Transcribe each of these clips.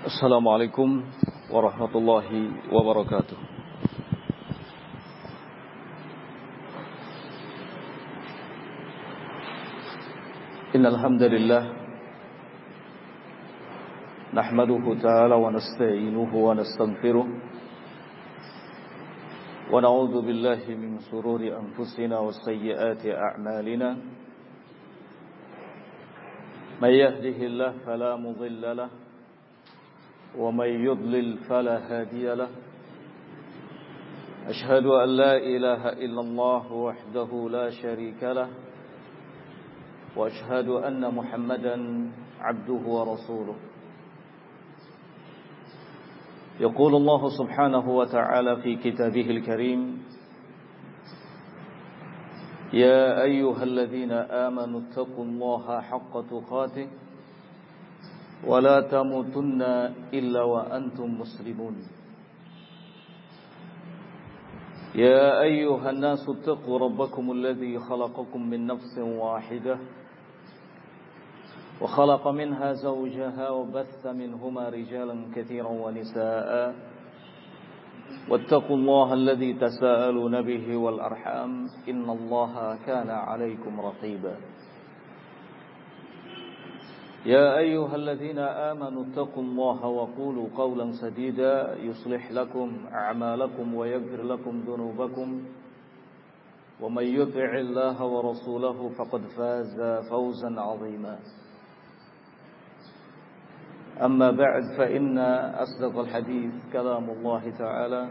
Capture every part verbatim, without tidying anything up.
Assalamualaikum warahmatullahi wabarakatuh. Innal hamdalillah nahmaduhu ta'ala wa nasta'inuhu wa nastaghfiruh wa na'udzu billahi min shururi anfusina wa sayyiati a'malina. May yahdihillahu fala mudilla lahu ومن يضلل فلا هادي له أشهد أن لا إله إلا الله وحده لا شريك له وأشهد أن محمدا عبده ورسوله. يقول الله سبحانه وتعالى في كتابه الكريم يا أيها الذين آمنوا اتقوا الله حق تقاته ولا تموتن إلا وأنتم مسلمون. يا أيها الناس اتقوا ربكم الذي خلقكم من نفس واحدة وخلق منها زوجها وبث منهما رجالا كثيرا ونساء واتقوا الله الذي تساءلون به والأرحام إن الله كان عليكم رقيبا. يا أيها الذين آمنوا اتقوا الله وقولوا قولا سديدا يصلح لكم أعمالكم ويغفر لكم ذنوبكم ومن يطع الله ورسوله فقد فاز فوزا عظيما. أما بعد فإن أصدق الحديث كلام الله تعالى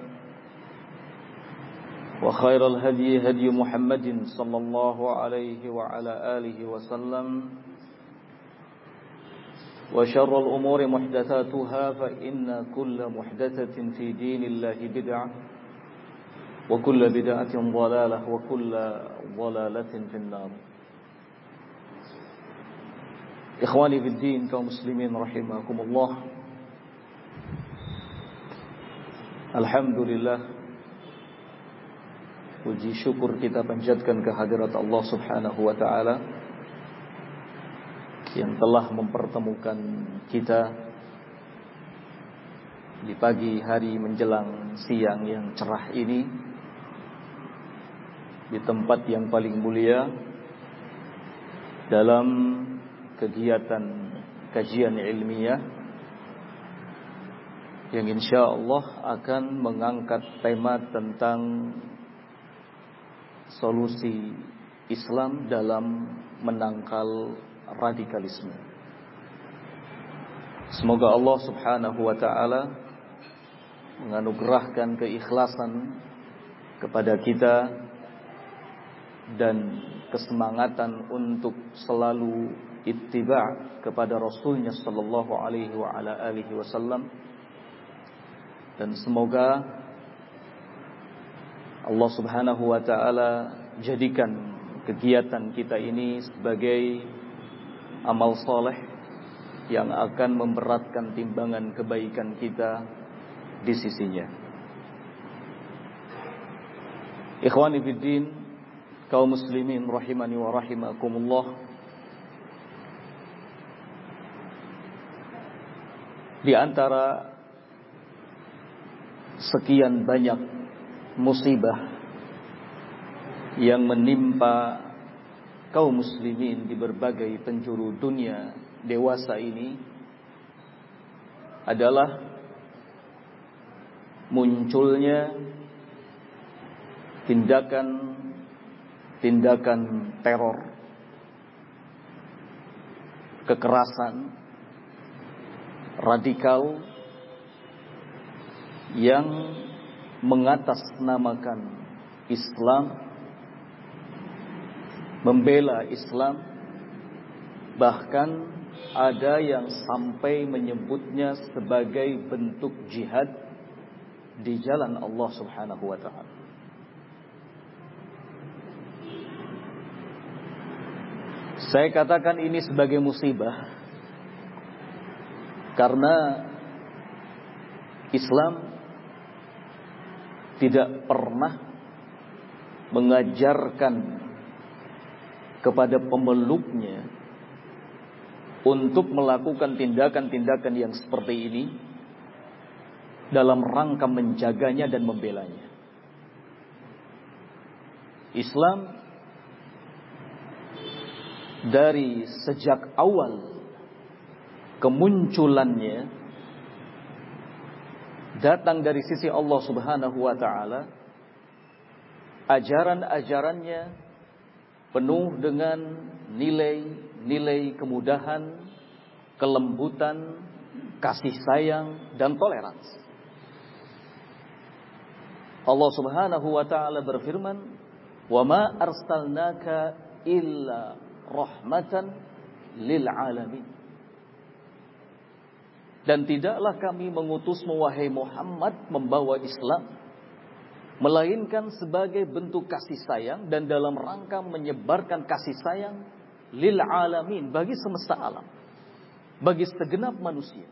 وخير الهدي هدي محمد صلى الله عليه وعلى آله وسلم وشر الأمور محدثاتها فإن كل محدثة في دين الله بدعة وكل بدعة ضلالة وكل ضلالة في النار. Ikhwani fid din, kaum muslimin rahimakumullah. Alhamdulillah, puji syukur kita panjatkan kehadirat Allah Subhanahu wa taala yang telah mempertemukan kita di pagi hari menjelang siang yang cerah ini di tempat yang paling mulia dalam kegiatan kajian ilmiah yang insya Allah akan mengangkat tema tentang solusi Islam dalam menangkal radikalisme. Semoga Allah Subhanahu wa taala menganugerahkan keikhlasan kepada kita dan kesemangatan untuk selalu ittiba' kepada Rasulnya sallallahu alaihi wa ala alihi wasallam, dan semoga Allah Subhanahu wa taala jadikan kegiatan kita ini sebagai amal soleh yang akan memberatkan timbangan kebaikan kita di sisinya. Ikhwani fiddin, kaum muslimin rahimani wa rahimakumullah. Di antara sekian banyak musibah yang menimpa kaum muslimin di berbagai penjuru dunia dewasa ini adalah munculnya tindakan-tindakan teror, kekerasan radikal yang mengatasnamakan Islam, membela Islam, bahkan ada yang sampai menyebutnya sebagai bentuk jihad di jalan Allah Subhanahu wa taala. Saya katakan ini sebagai musibah karena Islam tidak pernah mengajarkan kepada pemeluknya untuk melakukan tindakan-tindakan yang seperti ini dalam rangka menjaganya dan membelanya. Islam dari sejak awal kemunculannya datang dari sisi Allah Subhanahu wa taala. Ajaran-ajarannya penuh dengan nilai-nilai kemudahan, kelembutan, kasih sayang dan toleransi. Allah Subhanahu wa taala berfirman, "Wa ma arsalnaka illa rahmatan lil alamin." Dan tidaklah kami mengutusmu wahai Muhammad membawa Islam melainkan sebagai bentuk kasih sayang dan dalam rangka menyebarkan kasih sayang lil alamin, bagi semesta alam, bagi segenap manusia.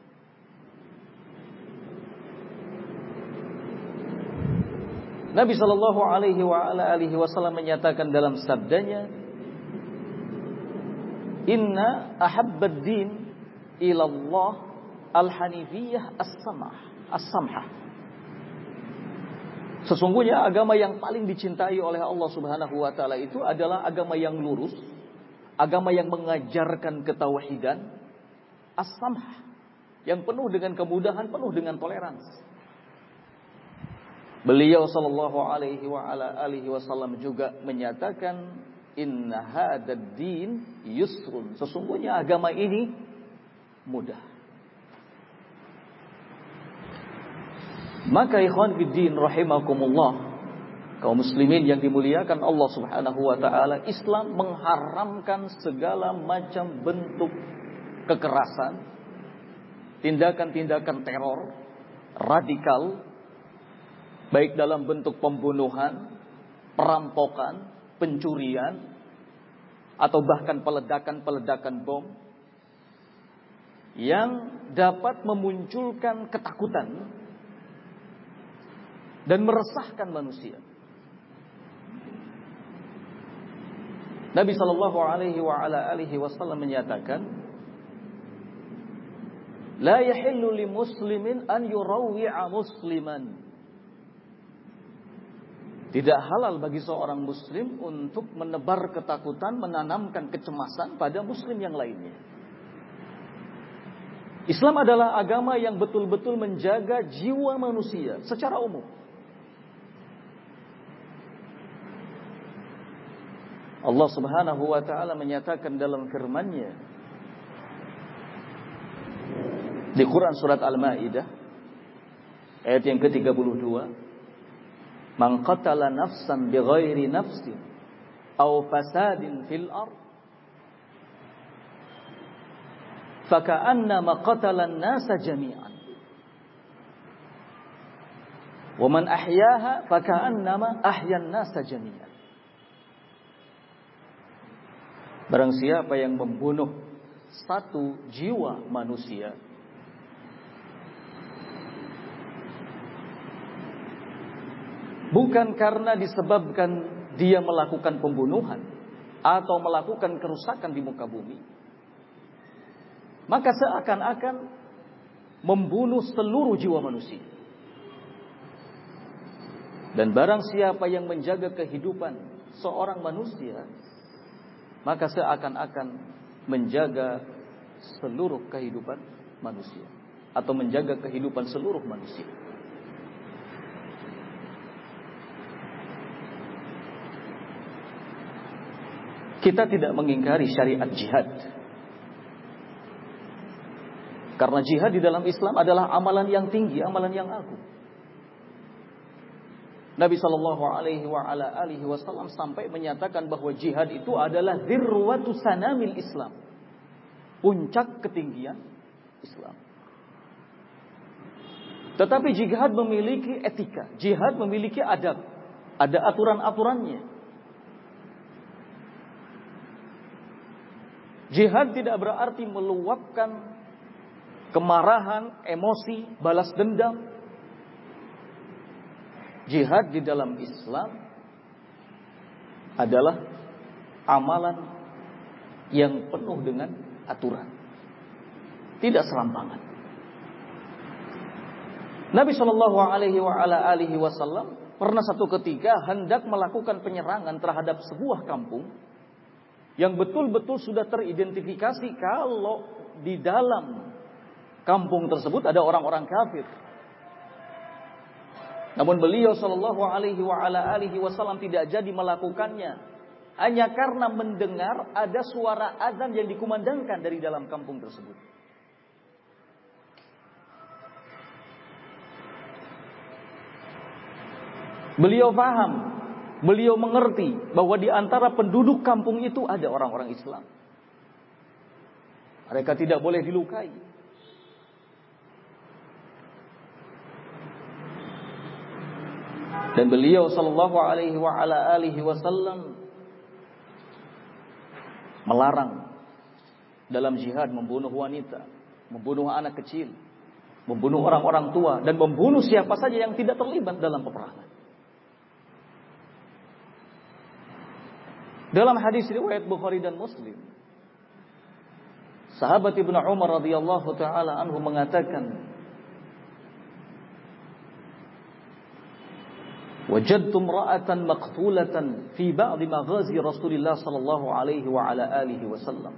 Nabi sallallahu alaihi wa ala alihi wasallam menyatakan dalam sabdanya, "Inna ahabbad din ila Allah al-hanifiyah as-samah, as-samhah." Sesungguhnya agama yang paling dicintai oleh Allah Subhanahu wa taala itu adalah agama yang lurus, agama yang mengajarkan ketauhidan, as-samhah, yang penuh dengan kemudahan, penuh dengan toleransi. Beliau sallallahu alaihi wa ala alihi wasallam juga menyatakan, "Inna hadzal din yusrun." Sesungguhnya agama ini mudah. Maka ikhwan fiddin rahimakumullah, kaum muslimin yang dimuliakan Allah Subhanahu wa taala, Islam mengharamkan segala macam bentuk kekerasan, tindakan-tindakan teror radikal, baik dalam bentuk pembunuhan, perampokan, pencurian, atau bahkan peledakan-peledakan bom yang dapat memunculkan ketakutan dan meresahkan manusia. Nabi sallallahu alaihi wa ala alihi wasallam menyatakan, "La yahillu li muslimin an yurawwi'a musliman." Tidak halal bagi seorang muslim untuk menebar ketakutan, menanamkan kecemasan pada muslim yang lainnya. Islam adalah agama yang betul-betul menjaga jiwa manusia secara umum. Allah Subhanahu wa taala menyatakan dalam firman-Nya di Quran surat Al-Maidah ayat yang ke tiga puluh dua, "Man qatala nafsan bighairi nafsin aw fasadin fil ard faka'annama qatala an-nasa jami'an wa man ahyaha faka'annama ahya an-nasa jami'an." Barang siapa yang membunuh satu jiwa manusia, bukan karena disebabkan dia melakukan pembunuhan atau melakukan kerusakan di muka bumi, maka seakan-akan membunuh seluruh jiwa manusia. Dan barang siapa yang menjaga kehidupan seorang manusia, maka seakan-akan menjaga seluruh kehidupan manusia atau menjaga kehidupan seluruh manusia. Kita tidak mengingkari syariat jihad, karena jihad di dalam Islam adalah amalan yang tinggi, amalan yang agung. Nabi sallallahu alaihi wa ala alihi wasallam sampai menyatakan bahwa jihad itu adalah dzirwatu sanamil Islam, puncak ketinggian Islam. Tetapi jihad memiliki etika, jihad memiliki adab, ada aturan-aturannya. Jihad tidak berarti meluapkan kemarahan, emosi, balas dendam. Jihad di dalam Islam adalah amalan yang penuh dengan aturan. tidak serampangan. Nabi Shallallahu Alaihi Wasallam pernah satu ketika hendak melakukan penyerangan terhadap sebuah kampung yang betul-betul sudah teridentifikasi kalau di dalam kampung tersebut ada orang-orang kafir. Namun beliau Shallallahu Alaihi Wasallam tidak jadi melakukannya hanya karena mendengar ada suara azan yang dikumandangkan dari dalam kampung tersebut. Beliau paham, beliau mengerti bahwa di antara penduduk kampung itu ada orang-orang Islam. Mereka tidak boleh dilukai. Dan beliau sallallahu alaihi wasallam melarang dalam jihad membunuh wanita, membunuh anak kecil, membunuh orang-orang tua, dan membunuh siapa saja yang tidak terlibat dalam peperangan. Dalam hadis riwayat Bukhari dan Muslim, sahabat Ibnu Umar radhiyallahu taala anhu mengatakan, "Wajadtu imra'atan maqtulatan fi ba'd maghazi Rasulillah sallallahu alaihi wa ala alihi wasallam."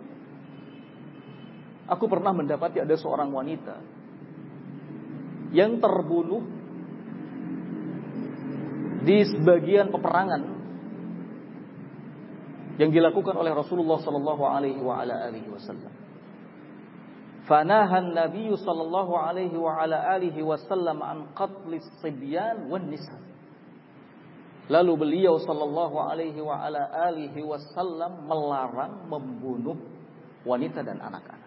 Aku pernah mendapati ada seorang wanita yang terbunuh di sebagian peperangan yang dilakukan oleh Rasulullah sallallahu alaihi wa ala alihi wasallam. Fanaha an-nabiy sallallahu alaihi wa ala alihi wasallam an qatlis sibyan wan nisa. Lalu beliau sallallahu alaihi wa ala alihi wasallam melarang membunuh wanita dan anak-anak.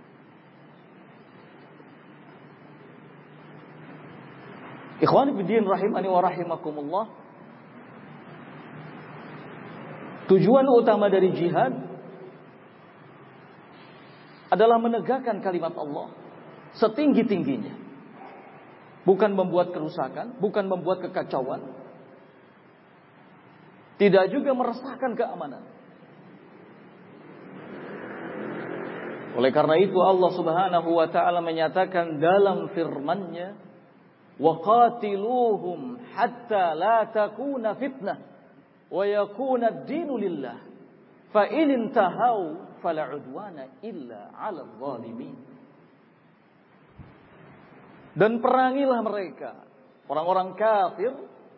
Ikhwani fiddin rahimani wa rahimakumullah. Tujuan utama dari jihad adalah menegakkan kalimat Allah setinggi-tingginya. Bukan membuat kerusakan, bukan membuat kekacauan. Tidak juga meresahkan keamanan. Oleh karena itu Allah Subhanahu wa taala menyatakan dalam firman-Nya, "Wa qatiluhum hatta la takuna fitnah wa yakuna ad-dinu lillah fa in intahau fala udwana illa 'alal zalimin." Dan perangilah mereka, orang-orang kafir,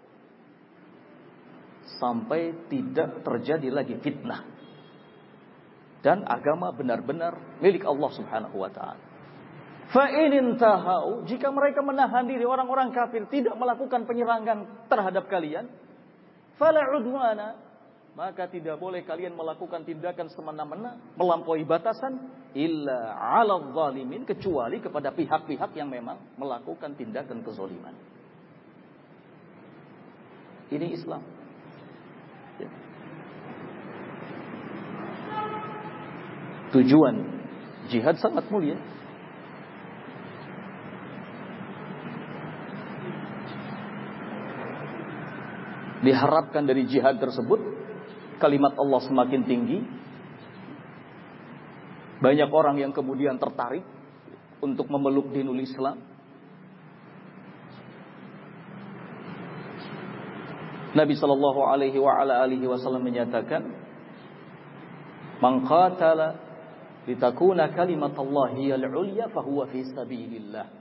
sampai tidak terjadi lagi fitnah dan agama benar-benar milik Allah Subhanahu wa taala. Fa in intahau, jika mereka menahan diri, orang-orang kafir tidak melakukan penyerangan terhadap kalian, fala udwana, maka tidak boleh kalian melakukan tindakan semena-mena, melampaui batasan, illa 'alal zalimin, kecuali kepada pihak-pihak yang memang melakukan tindakan kezaliman. Ini Islam. Ya. Tujuan jihad sangat mulia. Diharapkan dari jihad tersebut kalimat Allah semakin tinggi. Banyak orang yang kemudian tertarik untuk memeluk dinul Islam. Nabi sallallahu alaihi wa ala alihi wasallam menyatakan, "Man qatala litakuna kalimatullahi al-'ulya fahuwa fi sabilillah."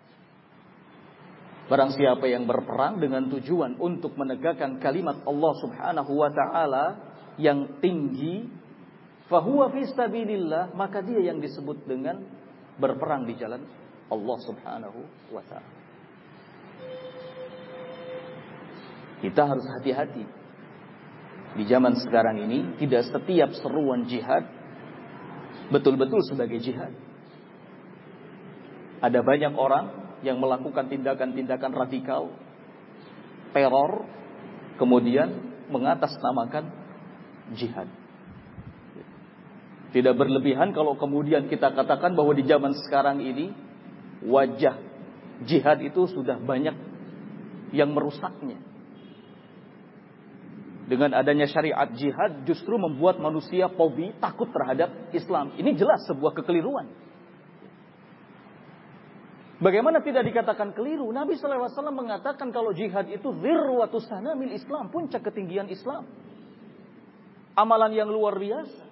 Barang siapa yang berperang dengan tujuan untuk menegakkan kalimat Allah Subhanahu wa taala yang tinggi, fahuwa fi sabilillah, maka dia yang disebut dengan berperang di jalan Allah Subhanahu wa taala. Kita harus hati-hati. Di zaman sekarang ini tidak setiap seruan jihad betul-betul sebagai jihad. Ada banyak orang yang melakukan tindakan-tindakan radikal, teror, kemudian mengatasnamakan jihad. Tidak berlebihan kalau kemudian kita katakan bahwa di zaman sekarang ini wajah jihad itu sudah banyak yang merusaknya. Dengan adanya syariat jihad justru membuat manusia fobi, takut terhadap Islam. Ini jelas sebuah kekeliruan. Bagaimana tidak dikatakan keliru? Nabi shallallahu alaihi wasallam mengatakan kalau jihad itu dzirwatus sanamil Islam, puncak ketinggian Islam. Amalan yang luar biasa.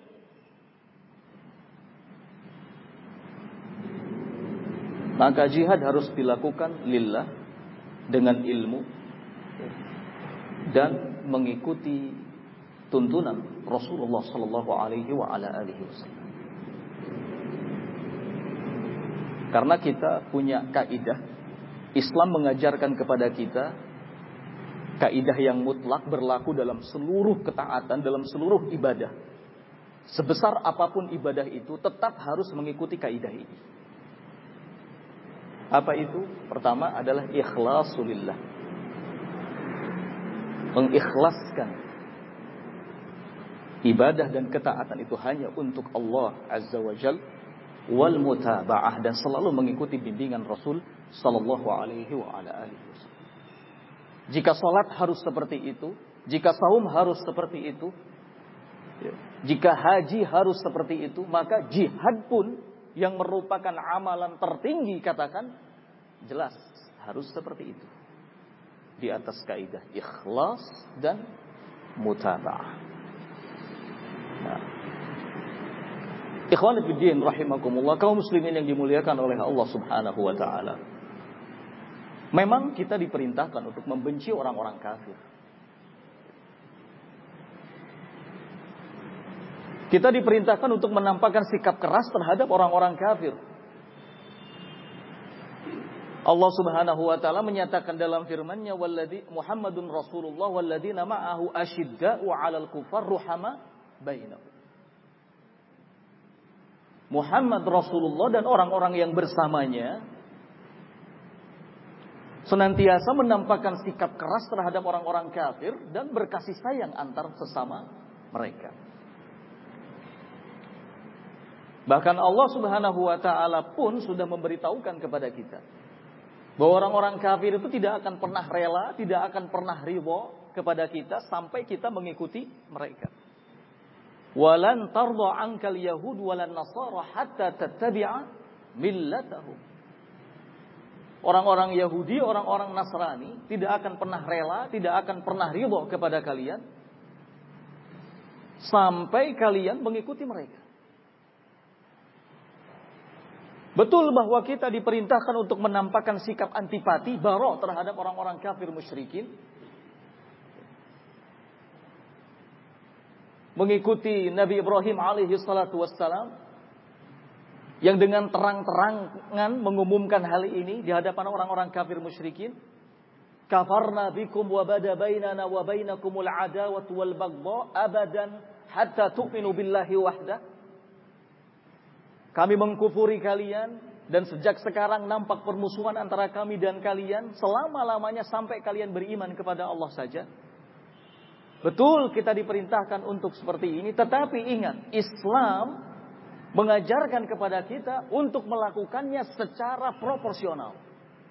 Maka jihad harus dilakukan lillah dengan ilmu dan mengikuti tuntunan Rasulullah sallallahu alaihi wa ala alihi wasallam. Karena kita punya kaidah, Islam mengajarkan kepada kita kaidah yang mutlak berlaku dalam seluruh ketaatan, dalam seluruh ibadah. Sebesar apapun ibadah itu tetap harus mengikuti kaidah ini. Apa itu? Pertama adalah ikhlasulillah. Mengikhlaskan ibadah dan ketaatan itu hanya untuk Allah Azza wa Jalla. Wal mutaba'ah, dan selalu mengikuti bimbingan Rasul sallallahu alaihi wa ala alihi wasallam. Jika salat harus seperti itu, jika saum harus seperti itu, jika haji harus seperti itu, maka jihad pun yang merupakan amalan tertinggi, katakan jelas harus seperti itu. Di atas kaidah ikhlas dan mutaba'ah. Nah, ikhwan fillah rahimakumullah, kaum muslimin yang dimuliakan oleh Allah Subhanahu wa taala. Memang kita diperintahkan untuk membenci orang-orang kafir. Kita diperintahkan untuk menampakkan sikap keras terhadap orang-orang kafir. Allah Subhanahu wa taala menyatakan dalam firman-Nya, "Walladzi Muhammadun Rasulullah walladzina ma'ahu asyidda'u 'alal kufar ruhama bainahum." Muhammad Rasulullah dan orang-orang yang bersamanya senantiasa menampakkan sikap keras terhadap orang-orang kafir dan berkasih sayang antar sesama mereka. Bahkan Allah Subhanahu wa taala pun sudah memberitahukan kepada kita bahwa orang-orang kafir itu tidak akan pernah rela, tidak akan pernah ridha kepada kita sampai kita mengikuti mereka. Walan tarda ankal yahud walan nasara hatta tattabi'a millatahum. Orang-orang Yahudi, orang-orang Nasrani tidak akan pernah rela, tidak akan pernah ridha kepada kalian sampai kalian mengikuti mereka. Betul bahwa kita diperintahkan untuk menampakkan sikap antipati, bara' terhadap orang-orang kafir musyrikin. Mengikuti Nabi Ibrahim alaihi salatu wassalam yang dengan terang-terangan mengumumkan hal ini di hadapan orang-orang kafir musyrikin. Kafarna bikum wa bada bainana wa bainakumul adawatu wal baghdha abadan hatta tu'minu billahi wahda. Kami mengkufuri kalian dan sejak sekarang nampak permusuhan antara kami dan kalian selama-lamanya sampai kalian beriman kepada Allah saja. Betul kita diperintahkan untuk seperti ini, tetapi ingat, Islam mengajarkan kepada kita untuk melakukannya secara proporsional,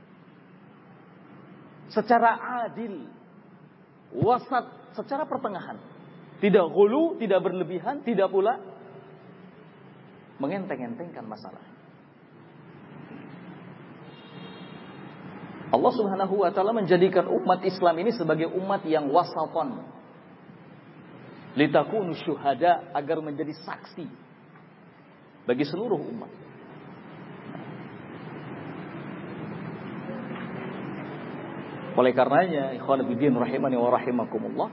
secara adil, wasat, secara pertengahan. Tidak ghulu, tidak berlebihan, tidak pula mengenteng-entengkan masalah. Allah Subhanahu wa taala menjadikan umat Islam ini sebagai umat yang wasatan. Litakunu syuhada, agar menjadi saksi bagi seluruh umat. Oleh karenanya, ikhwan fillah rahimani wa rahimakumullah,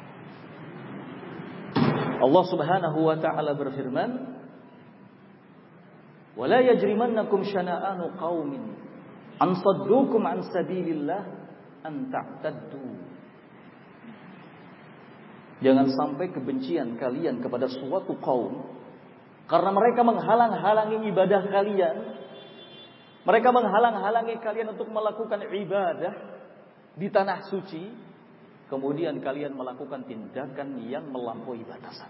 Allah Subhanahu wa taala berfirman, "Wala yajrimannakum syana'anu qaumin an saddukum an sabilillah an ta'taddu." Jangan sampai kebencian kalian kepada suatu kaum karena mereka menghalang-halangi ibadah kalian, mereka menghalang-halangi kalian untuk melakukan ibadah di tanah suci, kemudian kalian melakukan tindakan yang melampaui batasan.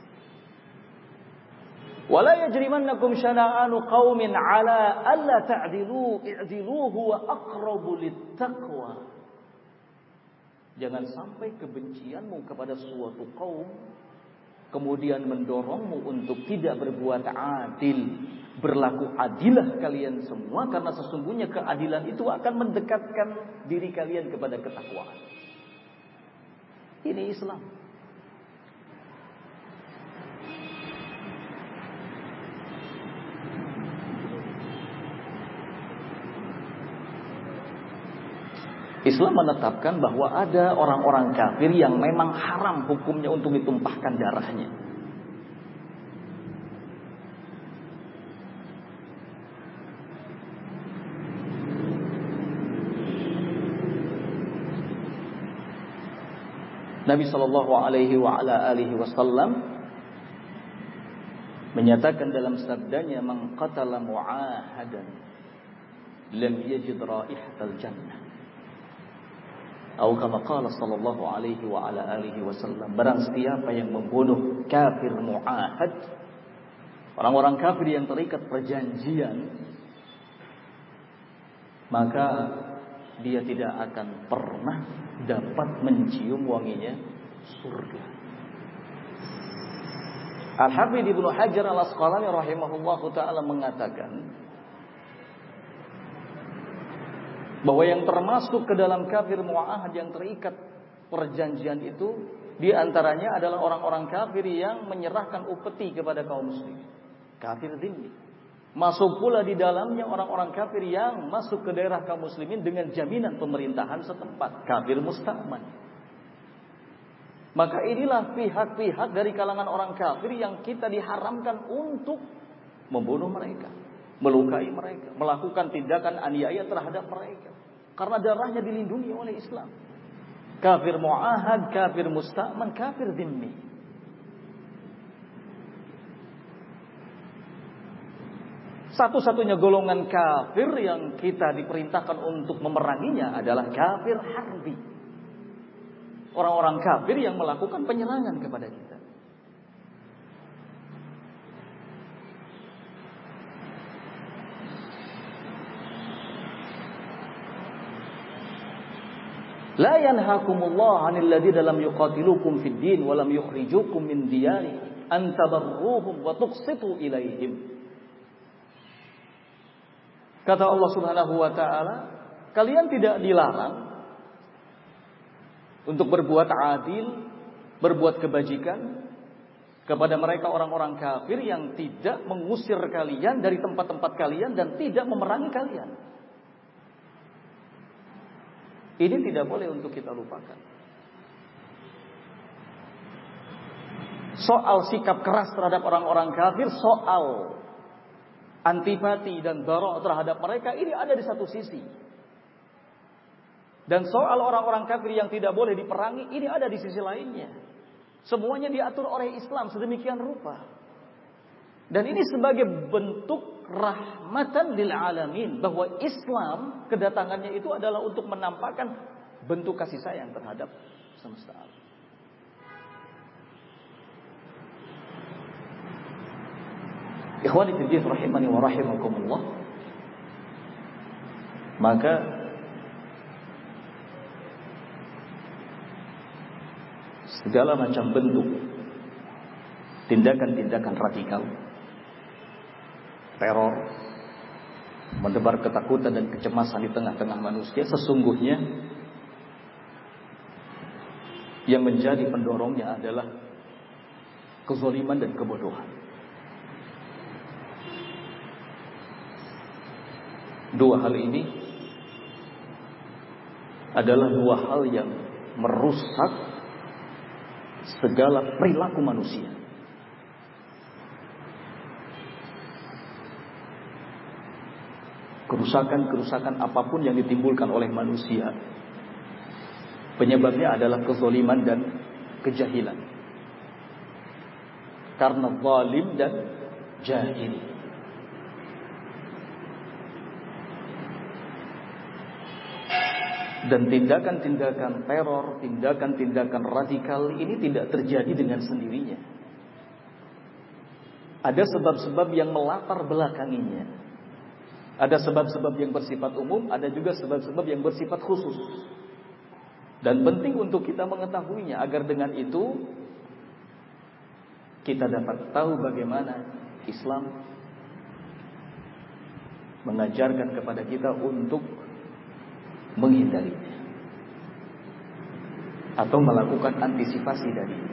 Wala yajrimannakum syana'anu qaumin ala alla ta'dilu i'dilu huwa aqrabu littaqwa. Jangan sampai kebencianmu kepada suatu kaum kemudian mendorongmu untuk tidak berbuat adil, berlaku adilah kalian semua, karena sesungguhnya keadilan itu akan mendekatkan diri kalian kepada ketakwaan. Ini Islam. Islam menetapkan bahwa ada orang-orang kafir yang memang haram hukumnya untuk ditumpahkan darahnya. Nabi Shallallahu Alaihi Wasallam menyatakan dalam sabdanya, "Man qatala mu'ahadan lam yajid raihatal jannah." Atau kama qala Shallallahu Alaihi Wasallam, barang siapa yang membunuh kafir mu'ahad, orang-orang kafir yang terikat perjanjian, maka dia tidak akan pernah dapat mencium wanginya surga. Al-Hafidz Ibnu Hajar Al-Asqalani rahimahullahu taala mengatakan bahwa yang termasuk ke dalam kafir mu'ahad yang terikat perjanjian itu, di antaranya adalah orang-orang kafir yang menyerahkan upeti kepada kaum muslim, kafir dhimmi. Masuk pula di dalamnya orang-orang kafir yang masuk ke daerah kaum muslimin dengan jaminan pemerintahan setempat, kafir musta'man. Maka inilah pihak-pihak dari kalangan orang kafir yang kita diharamkan untuk membunuh mereka, melukai mereka, melakukan tindakan aniaya terhadap mereka, karena darahnya dilindungi oleh Islam. Kafir mu'ahad, kafir musta'man, kafir dhimmi. Satu-satunya golongan kafir yang kita diperintahkan untuk memeranginya adalah kafir harbi. Orang-orang kafir yang melakukan penyerangan kepada kita. La yanhakumullah 'anil ladzina lam yuqatilukum fid din wa lam yukhrijukum min diyarikum an tabarruhum wa tuqsitu ilaihim. Kata Allah Subhanahu wa taala, kalian tidak dilarang untuk berbuat adil, berbuat kebajikan kepada mereka orang-orang kafir yang tidak mengusir kalian dari tempat-tempat kalian dan tidak memerangi kalian. Ini tidak boleh untuk kita lupakan. Soal sikap keras terhadap orang-orang kafir, soal antipati dan bara' terhadap mereka, ini ada di satu sisi. Dan soal orang-orang kafir yang tidak boleh diperangi, ini ada di sisi lainnya. Semuanya diatur oleh Islam sedemikian rupa. Dan ini sebagai bentuk rahmatan lil alamin, bahwa Islam kedatangannya itu adalah untuk menampakkan bentuk kasih sayang terhadap semesta alam. Ikhwani fillah rahimani wa rahimakumullah. Maka segala macam bentuk tindakan-tindakan radikal, teror, menebar ketakutan dan kecemasan di tengah-tengah manusia, sesungguhnya yang menjadi pendorongnya adalah kezaliman dan kebodohan. Dua hal ini adalah dua hal yang merusak segala perilaku manusia. Kerusakan-kerusakan apapun yang ditimbulkan oleh manusia, penyebabnya adalah kezaliman dan kejahilan. Karena zalim dan jahil. Dan tindakan-tindakan teror, tindakan-tindakan radikal ini tidak terjadi dengan sendirinya. Ada sebab-sebab yang melatar belakanginya. Ada sebab-sebab yang bersifat umum, ada juga sebab-sebab yang bersifat khusus. Dan penting untuk kita mengetahuinya, agar dengan itu kita dapat tahu bagaimana Islam mengajarkan kepada kita untuk menghindarinya atau melakukan antisipasi darinya.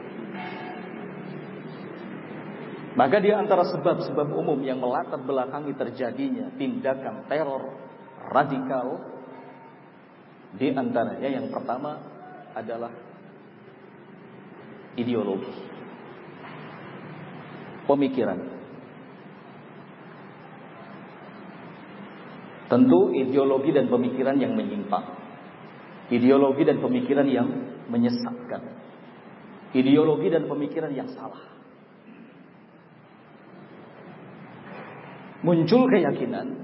Maka di antara sebab-sebab umum yang melatar belakangi terjadinya tindakan teror radikal, di antaranya yang pertama adalah ideologi, pemikiran. Tentu ideologi dan pemikiran yang menyimpang, ideologi dan pemikiran yang menyesatkan, ideologi dan pemikiran yang salah. Muncul keyakinan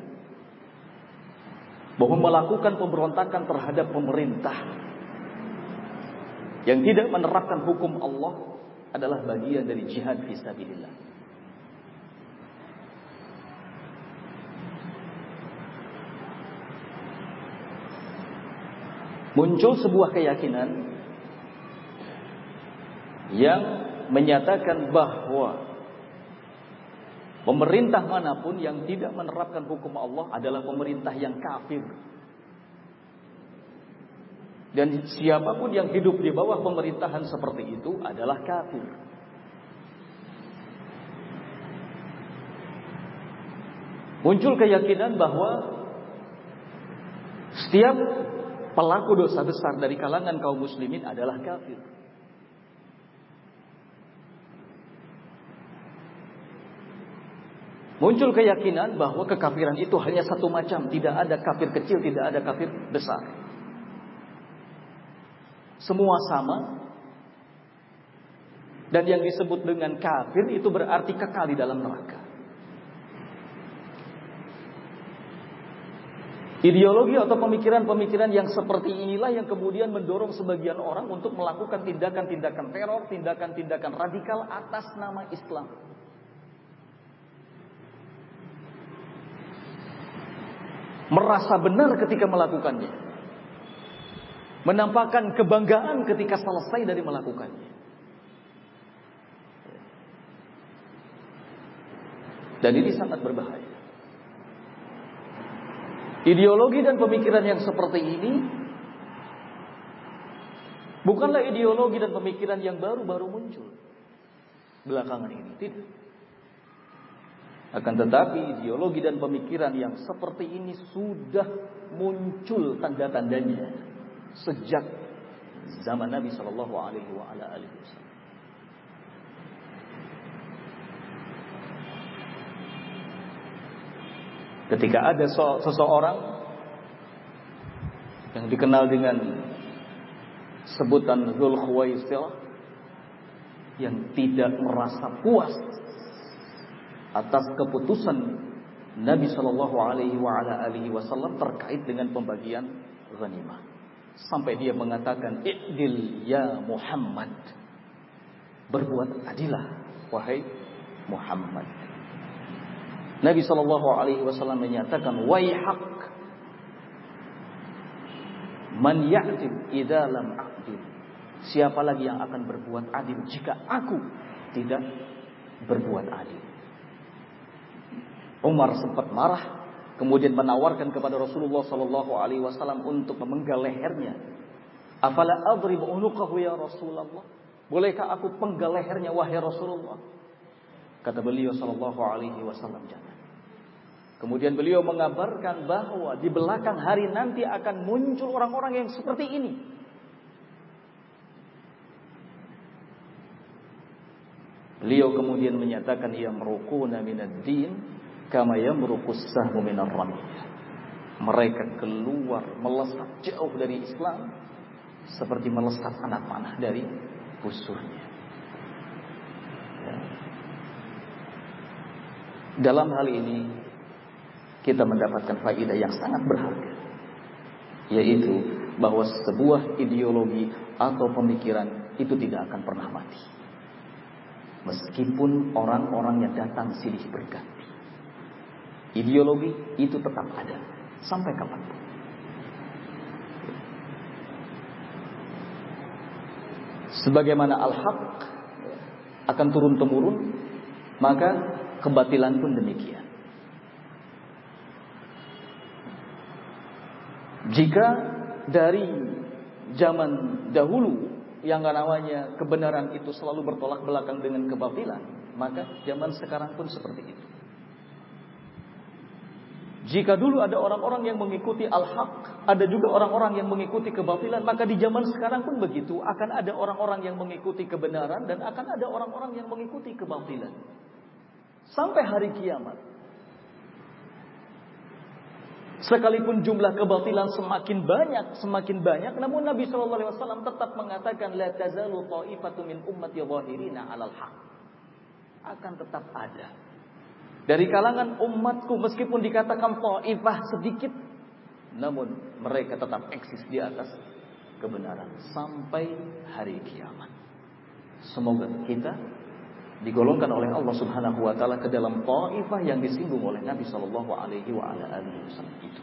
bahwa melakukan pemberontakan terhadap pemerintah yang tidak menerapkan hukum Allah adalah bagian dari jihad fisabilillah. Muncul sebuah keyakinan yang menyatakan bahwa pemerintah manapun yang tidak menerapkan hukum Allah adalah pemerintah yang kafir. Dan siapapun yang hidup di bawah pemerintahan seperti itu adalah kafir. Muncul keyakinan bahwa setiap pelaku dosa besar dari kalangan kaum muslimin adalah kafir. Muncul keyakinan bahwa kekafiran itu hanya satu macam, tidak ada kafir kecil, tidak ada kafir besar. Semua sama. Dan yang disebut dengan kafir itu berarti kekal di dalam neraka. Ideologi atau pemikiran-pemikiran yang seperti inilah yang kemudian mendorong sebagian orang untuk melakukan tindakan-tindakan teror, tindakan-tindakan radikal atas nama Islam. Merasa benar ketika melakukannya, menampakkan kebanggaan ketika selesai dari melakukannya. Dan ini sangat berbahaya. Ideologi dan pemikiran yang seperti ini bukanlah ideologi dan pemikiran yang baru-baru muncul belakangan ini, tidak. Akan tetapi ideologi dan pemikiran yang seperti ini sudah muncul tanda-tandanya sejak zaman Nabi Shallallahu Alaihi Wasallam. Ketika ada seseorang yang dikenal dengan sebutan Dzul Khuwaisirah yang tidak merasa puas atas keputusan Nabi Shallallahu Alaihi Wasallam terkait dengan pembagian ghanimah, sampai dia mengatakan, "I'dil ya Muhammad," berbuat adilah wahai Muhammad. Nabi Shallallahu Alaihi Wasallam menyatakan, "Waihak man ya'dil idza lam a'dil." Siapa lagi yang akan berbuat adil jika aku tidak berbuat adil? Umar sempat marah, kemudian menawarkan kepada Rasulullah Sallallahu Alaihi Wasallam untuk memenggal lehernya. Afala adrib unuqahu ya Rasulullah? Bolehkah aku penggal lehernya wahai Rasulullah? Kata beliau Sallallahu Alaihi Wasallam, jangan. Kemudian beliau mengabarkan bahwa di belakang hari nanti akan muncul orang-orang yang seperti ini. Beliau kemudian menyatakan, yamruquna minad din kama yamruqus sahmu minar ramiyah. Mereka keluar melesat jauh dari Islam seperti melesat anak panah dari busurnya. Ya. Dalam hal ini kita mendapatkan faedah yang sangat berharga, yaitu bahwa sebuah ideologi atau pemikiran itu tidak akan pernah mati, meskipun orang-orang yang datang silih berganti. Ideologi itu tetap ada sampai kapanpun. Sebagaimana al-haq akan turun-temurun, maka kebatilan pun demikian. Jika dari zaman dahulu yang namanya kebenaran itu selalu bertolak belakang dengan kebatilan, maka zaman sekarang pun seperti itu. Jika dulu ada orang-orang yang mengikuti al-haq, ada juga orang-orang yang mengikuti kebatilan, maka di zaman sekarang pun begitu. Akan ada orang-orang yang mengikuti kebenaran dan akan ada orang-orang yang mengikuti kebatilan. Sampai hari kiamat. Sekalipun jumlah kebatilan semakin banyak, semakin banyak, namun Nabi shallallahu alaihi wasallam tetap mengatakan, la tazalu ta'ifatu min ummati dhahirina 'alal haq. Akan tetap ada dari kalangan umatku, meskipun dikatakan ta'ifah sedikit, namun mereka tetap eksis di atas kebenaran sampai hari kiamat. Semoga kita digolongkan oleh Allah Subhanahu wa taala ke dalam ta'ifah yang disinggung oleh Nabi sallallahu alaihi wa ala alihi wasallam itu.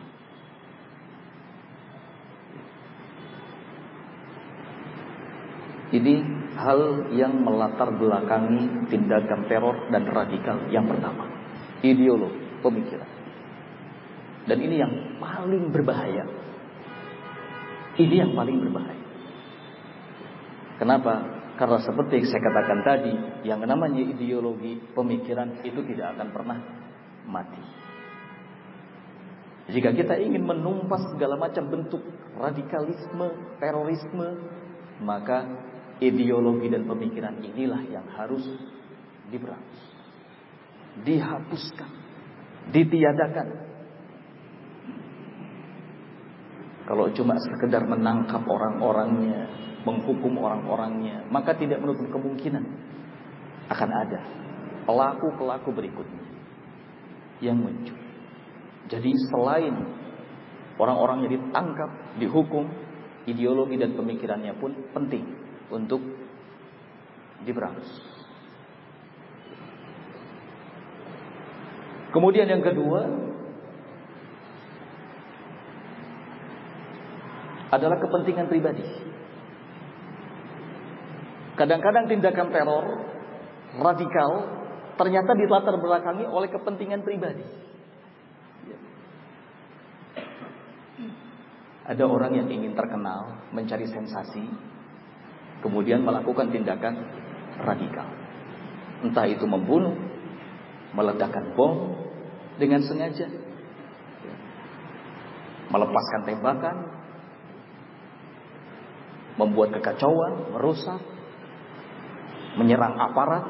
Ini hal yang melatar belakangi tindakan teror dan radikal yang pertama, ideologi, pemikiran. Dan ini yang paling berbahaya. Ini yang paling berbahaya. Kenapa? Karena seperti yang saya katakan tadi, yang namanya ideologi, pemikiran itu tidak akan pernah mati. Jika kita ingin menumpas segala macam bentuk radikalisme, terorisme, maka ideologi dan pemikiran inilah yang harus diberangus, dihapuskan, ditiadakan. Kalau cuma sekedar menangkap orang-orangnya, menghukum orang-orangnya, maka tidak menutup kemungkinan akan ada pelaku-pelaku berikutnya yang muncul. Jadi selain orang-orangnya ditangkap, dihukum, ideologi dan pemikirannya pun penting untuk diberangus. Kemudian yang kedua adalah kepentingan pribadi. Kadang-kadang tindakan teror radikal ternyata dilatar belakangi oleh kepentingan pribadi. Ada orang yang ingin terkenal, mencari sensasi, kemudian melakukan tindakan radikal. Entah itu membunuh, meledakkan bom dengan sengaja, melepaskan tembakan, membuat kekacauan, merusak, menyerang aparat.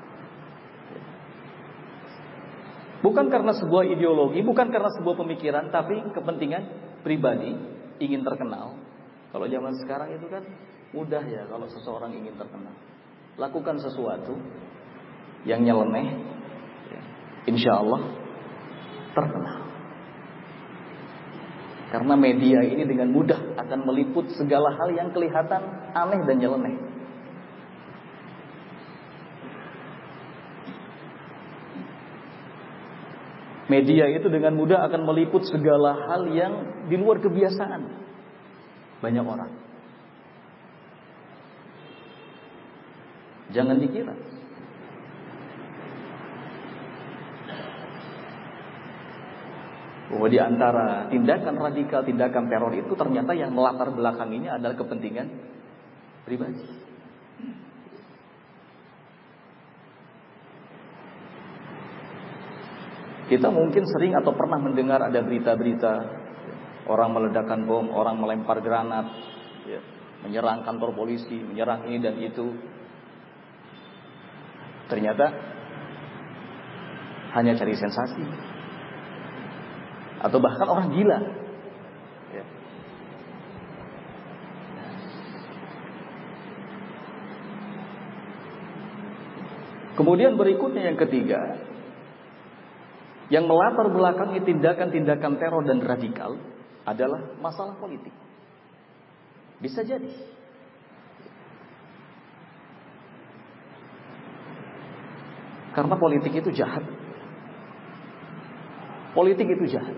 Bukan karena sebuah ideologi, bukan karena sebuah pemikiran, tapi kepentingan pribadi, ingin terkenal. Kalau zaman sekarang itu kan mudah ya, kalau seseorang ingin terkenal, lakukan sesuatu yang nyeleneh, insya Allah terkenal. Karena media ini dengan mudah akan meliput segala hal yang kelihatan aneh dan nyeleneh. Media itu dengan mudah akan meliput segala hal yang di luar kebiasaan banyak orang. Jangan dikira bahwa di antara tindakan radikal, tindakan teror itu ternyata yang melatar belakanginya adalah kepentingan pribadi. Kita mungkin sering atau pernah mendengar ada berita-berita orang meledakkan bom, orang melempar granat, ya, menyerang kantor polisi, menyerang ini dan itu. Ternyata hanya cari sensasi, atau bahkan orang gila. Ya. Kemudian berikutnya yang ketiga, yang melatar belakangi tindakan-tindakan teror dan radikal adalah masalah politik. Bisa jadi karena politik itu jahat. Politik itu jahat.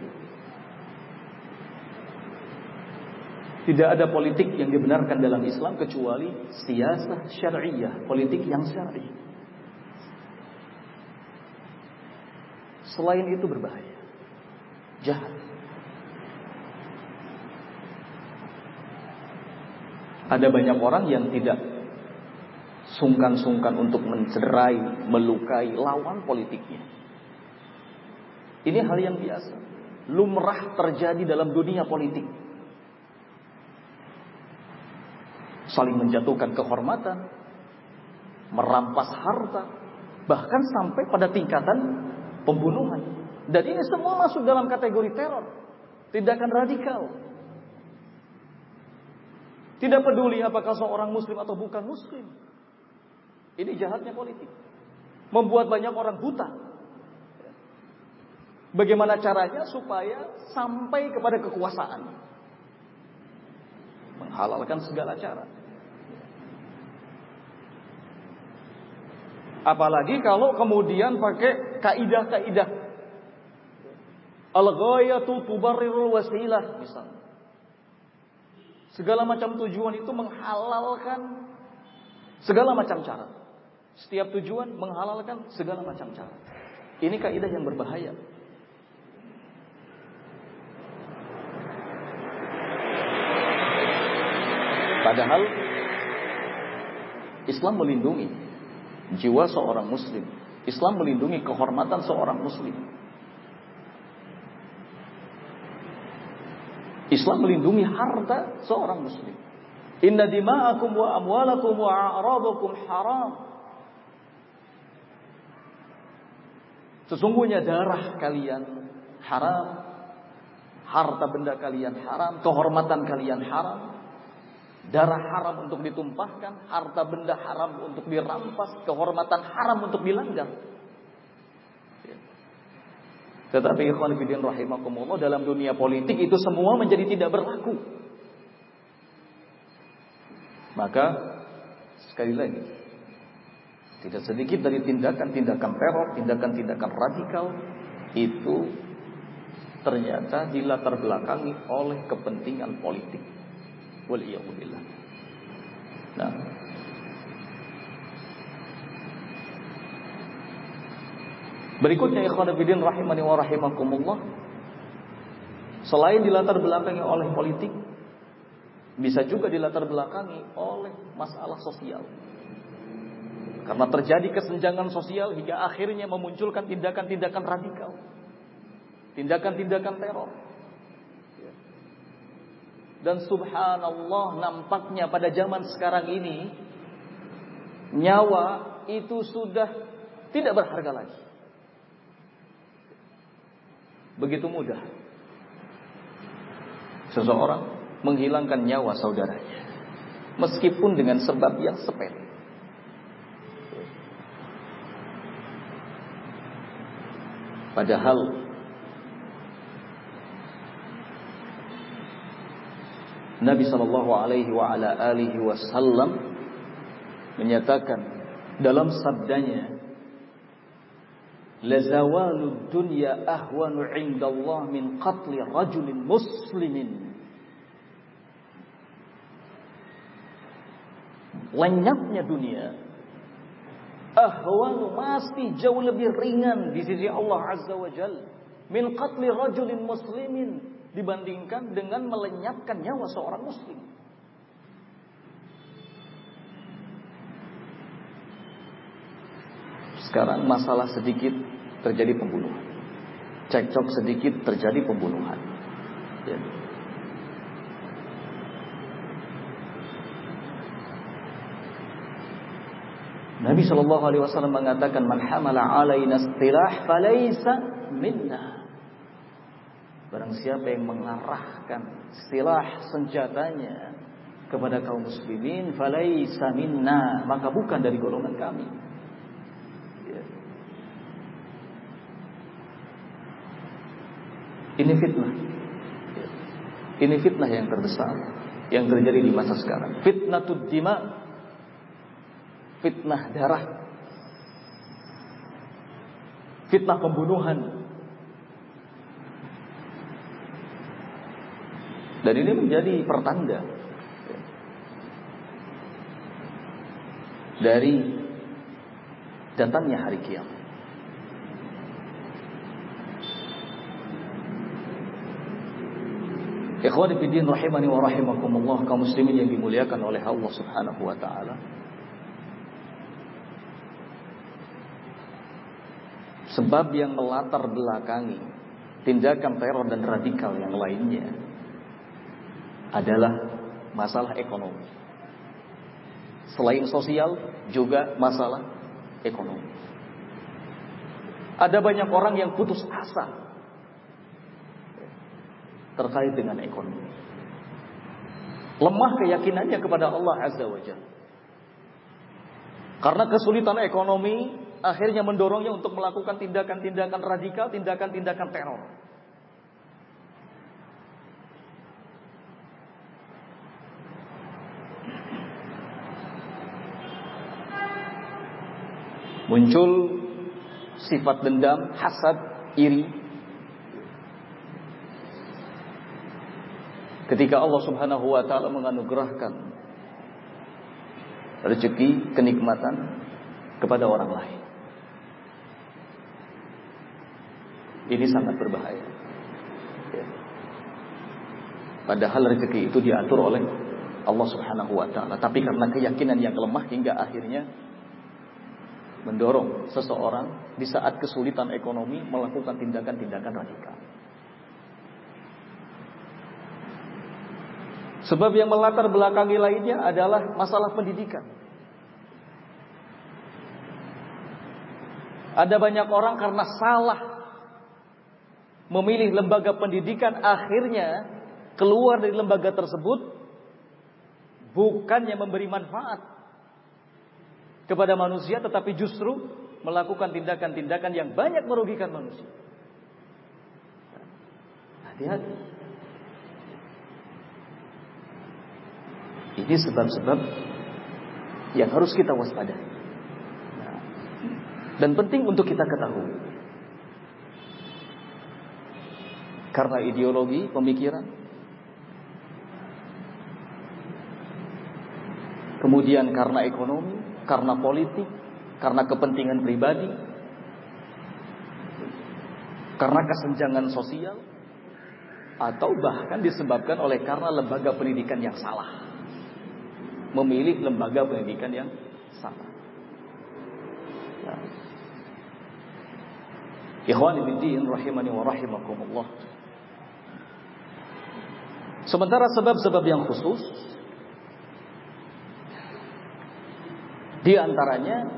Tidak ada politik yang dibenarkan dalam Islam kecuali siyasah syar'iyah, politik yang syar'i. Selain itu berbahaya, jahat. Ada banyak orang yang tidak sungkan-sungkan untuk mencederai, melukai lawan politiknya. Ini hal yang biasa, lumrah terjadi dalam dunia politik. Saling menjatuhkan kehormatan, merampas harta, bahkan sampai pada tingkatan pembunuhan. Dan ini semua masuk dalam kategori teror, tindakan radikal. Tidak peduli apakah seorang muslim atau bukan muslim. Ini jahatnya politik, membuat banyak orang buta. Bagaimana caranya supaya sampai kepada kekuasaan? Menghalalkan segala cara. Apalagi kalau kemudian pakai kaidah-kaidah al-ghayatu tubarrirul wasilah misalnya. Segala macam tujuan itu menghalalkan segala macam cara. Setiap tujuan menghalalkan segala macam cara. Ini kaidah yang berbahaya. Padahal Islam melindungi jiwa seorang muslim. Islam melindungi kehormatan seorang muslim. Islam melindungi harta seorang muslim. Inna dima'akum wa amwalakum wa a'radakum haram. Sesungguhnya darah kalian haram, harta benda kalian haram, kehormatan kalian haram. Darah haram untuk ditumpahkan, harta benda haram untuk dirampas, kehormatan haram untuk dilanggar. Tetapi ikhwan fillah rahimakumullah, dalam dunia politik itu semua menjadi tidak berlaku. Maka sekali lagi, tidak sedikit dari tindakan-tindakan teror, tindakan-tindakan radikal itu ternyata dilatar belakangi oleh kepentingan politik. Waliyahudillah. Nah, berikutnya ikhwan fillah rahimani wa rahimakumullah, selain dilatar belakangi oleh politik, bisa juga dilatar belakangi oleh masalah sosial. Karena terjadi kesenjangan sosial hingga akhirnya memunculkan tindakan-tindakan radikal, tindakan-tindakan teror. Dan subhanallah, nampaknya pada zaman sekarang ini nyawa itu sudah tidak berharga lagi. Begitu mudah seseorang menghilangkan nyawa saudaranya, meskipun dengan sebab yang sepele. Padahal Nabi sallallahu alaihi wa ala alihi wasallam menyatakan dalam sabdanya, la zawalud dunya ahwanu 'indallah min qatli rajulin muslimin. Lenyapnya dunia ahwanu, masih jauh lebih ringan di sisi Allah azza wa jalla min qatli rajulin muslimin, dibandingkan dengan melenyapkan nyawa seorang muslim. Sekarang masalah sedikit terjadi pembunuhan, cekcok sedikit terjadi pembunuhan. Ya. Nabi shallallahu alaihi wasallam mengatakan, man hamala alaina istilah falaysa minna. Barang siapa yang mengarahkan silah senjatanya kepada kaum muslimin, falaysa minna, maka bukan dari golongan kami. Ya. Ini fitnah. Ya. Ini fitnah yang terbesar yang terjadi di masa sekarang. Fitnatud dima, fitnah darah, fitnah pembunuhan. Dan ini menjadi pertanda dari datangnya hari kiamat. Ikhwani fiddin rahimani wa rahimakumullah, kaum muslimin yang dimuliakan oleh Allah Subhanahu wa taala. Sebab yang melatar belakangi tindakan teror dan radikal yang lainnya adalah masalah ekonomi. Selain sosial juga masalah ekonomi. Ada banyak orang yang putus asa terkait dengan ekonomi. Lemah keyakinannya kepada Allah Azza wa Jalla. Karena kesulitan ekonomi akhirnya mendorongnya untuk melakukan tindakan-tindakan radikal, tindakan-tindakan teror. Muncul sifat dendam, hasad, iri. Ketika Allah Subhanahu wa taala menganugerahkan rezeki, kenikmatan kepada orang lain. Ini sangat berbahaya. Ya. Padahal rezeki itu diatur oleh Allah Subhanahu wa taala, tapi karena keyakinan yang lemah hingga akhirnya mendorong seseorang di saat kesulitan ekonomi melakukan tindakan-tindakan radikal. Sebab yang melatar belakangi lainnya adalah masalah pendidikan. Ada banyak orang karena salah memilih lembaga pendidikan, akhirnya keluar dari lembaga tersebut bukannya memberi manfaat kepada manusia, tetapi justru melakukan tindakan-tindakan yang banyak merugikan manusia. Hati-hati. Ini sebab-sebab yang harus kita waspadai. Nah, dan penting untuk kita ketahui. Karena ideologi, pemikiran, kemudian karena ekonomi, karena politik, karena kepentingan pribadi, karena kesenjangan sosial, atau bahkan disebabkan oleh karena lembaga pendidikan yang salah. Memilih lembaga pendidikan yang salah. Nah. Ikhwani fiddin rahimani wa rahimakumullah. Sementara sebab-sebab yang khusus, di antaranya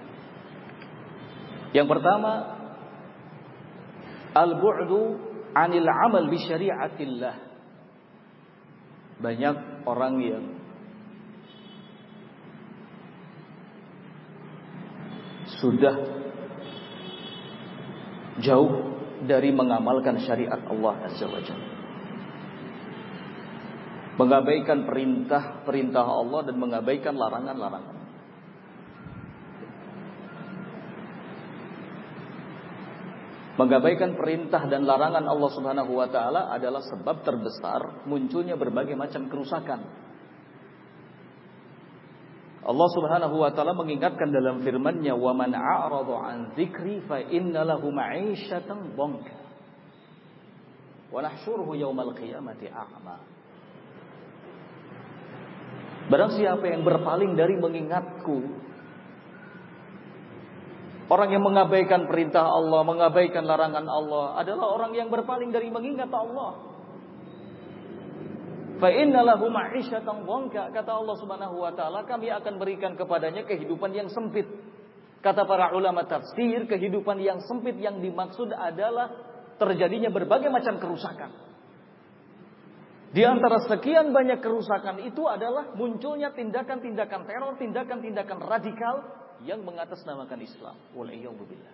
yang pertama, al-bu'du 'anil 'amal bi syari'atillah. Banyak orang yang sudah jauh dari mengamalkan syariat Allah Azza wa Jalla, mengabaikan perintah-perintah Allah dan mengabaikan larangan-larangan. Mengabaikan perintah dan larangan Allah Subhanahu wa taala adalah sebab terbesar munculnya berbagai macam kerusakan. Allah Subhanahu wa taala mengingatkan dalam firman-Nya, "Wa man a'rada 'an dzikri fa inna lahu ma'isyatan dhanka wa nahsyuruhu yaumal qiyamati a'ma." Barang siapa yang berpaling dari mengingatku, orang yang mengabaikan perintah Allah, mengabaikan larangan Allah, adalah orang yang berpaling dari mengingat Allah. Fa inna lahu ma'isyatan dhanka, kata Allah Subhanahu wa taala, kami akan berikan kepadanya kehidupan yang sempit. Kata para ulama tafsir, kehidupan yang sempit yang dimaksud adalah terjadinya berbagai macam kerusakan. Di antara sekian banyak kerusakan itu adalah munculnya tindakan-tindakan teror, tindakan-tindakan radikal yang mengatasnamakan Islam. Waliyadzubillah.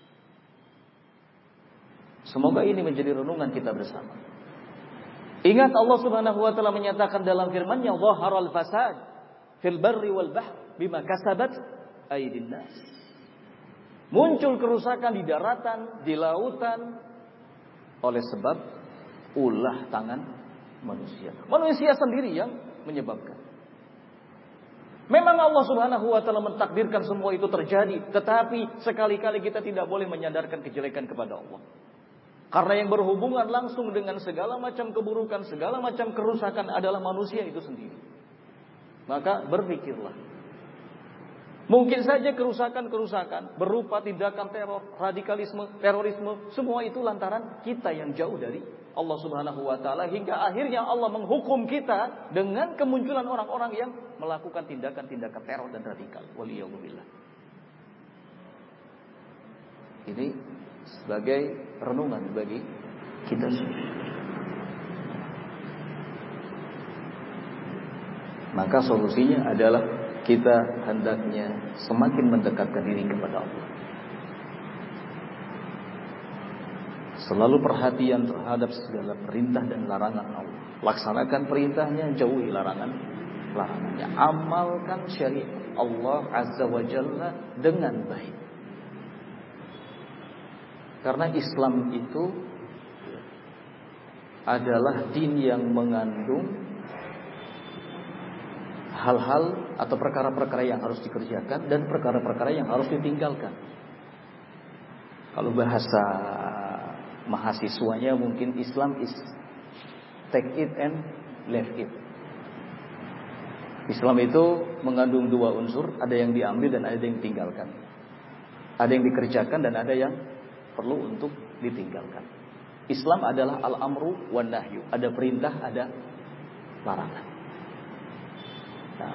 Semoga ini menjadi renungan kita bersama. Ingat Allah Subhanahu wa taala menyatakan dalam firman-Nya, "Dhaharal fasad fil barri wal bahr bima kasabat aydin nas." Muncul kerusakan di daratan, di lautan oleh sebab ulah tangan manusia. Manusia sendiri yang menyebabkan. Memang Allah Subhanahu wa taala mentakdirkan semua itu terjadi, tetapi sekali-kali kita tidak boleh menyandarkan kejelekan kepada Allah. Karena yang berhubungan langsung dengan segala macam keburukan, segala macam kerusakan adalah manusia itu sendiri. Maka berpikirlah. Mungkin saja kerusakan-kerusakan berupa tindakan teror, radikalisme, terorisme, semua itu lantaran kita yang jauh dari Allah Subhanahu wa taala, hingga akhirnya Allah menghukum kita dengan kemunculan orang-orang yang melakukan tindakan-tindakan teror dan radikal. Waliyadzubillah. Ini sebagai renungan bagi kita semua. Maka solusinya adalah kita hendaknya semakin mendekatkan diri kepada Allah. Selalu perhatian terhadap segala perintah dan larangan Allah. Laksanakan perintahnya, jauhi larangan larangannya. Amalkan syariat Allah Azza wa Jalla dengan baik. Karena Islam itu adalah din yang mengandung hal-hal atau perkara-perkara yang harus dikerjakan dan perkara-perkara yang harus ditinggalkan. Kalau bahasa mahasiswanya mungkin Islam is take it and leave it. Islam itu mengandung dua unsur, ada yang diambil dan ada yang ditinggalkan. Ada yang dikerjakan dan ada yang perlu untuk ditinggalkan. Islam adalah al-amru wan nahyu, ada perintah, ada larangan. Nah,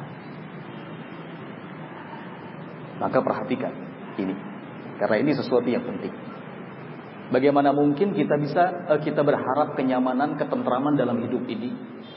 maka perhatikan ini, karena ini sesuatu yang penting. Bagaimana mungkin kita bisa kita berharap kenyamanan, ketentraman dalam hidup ini,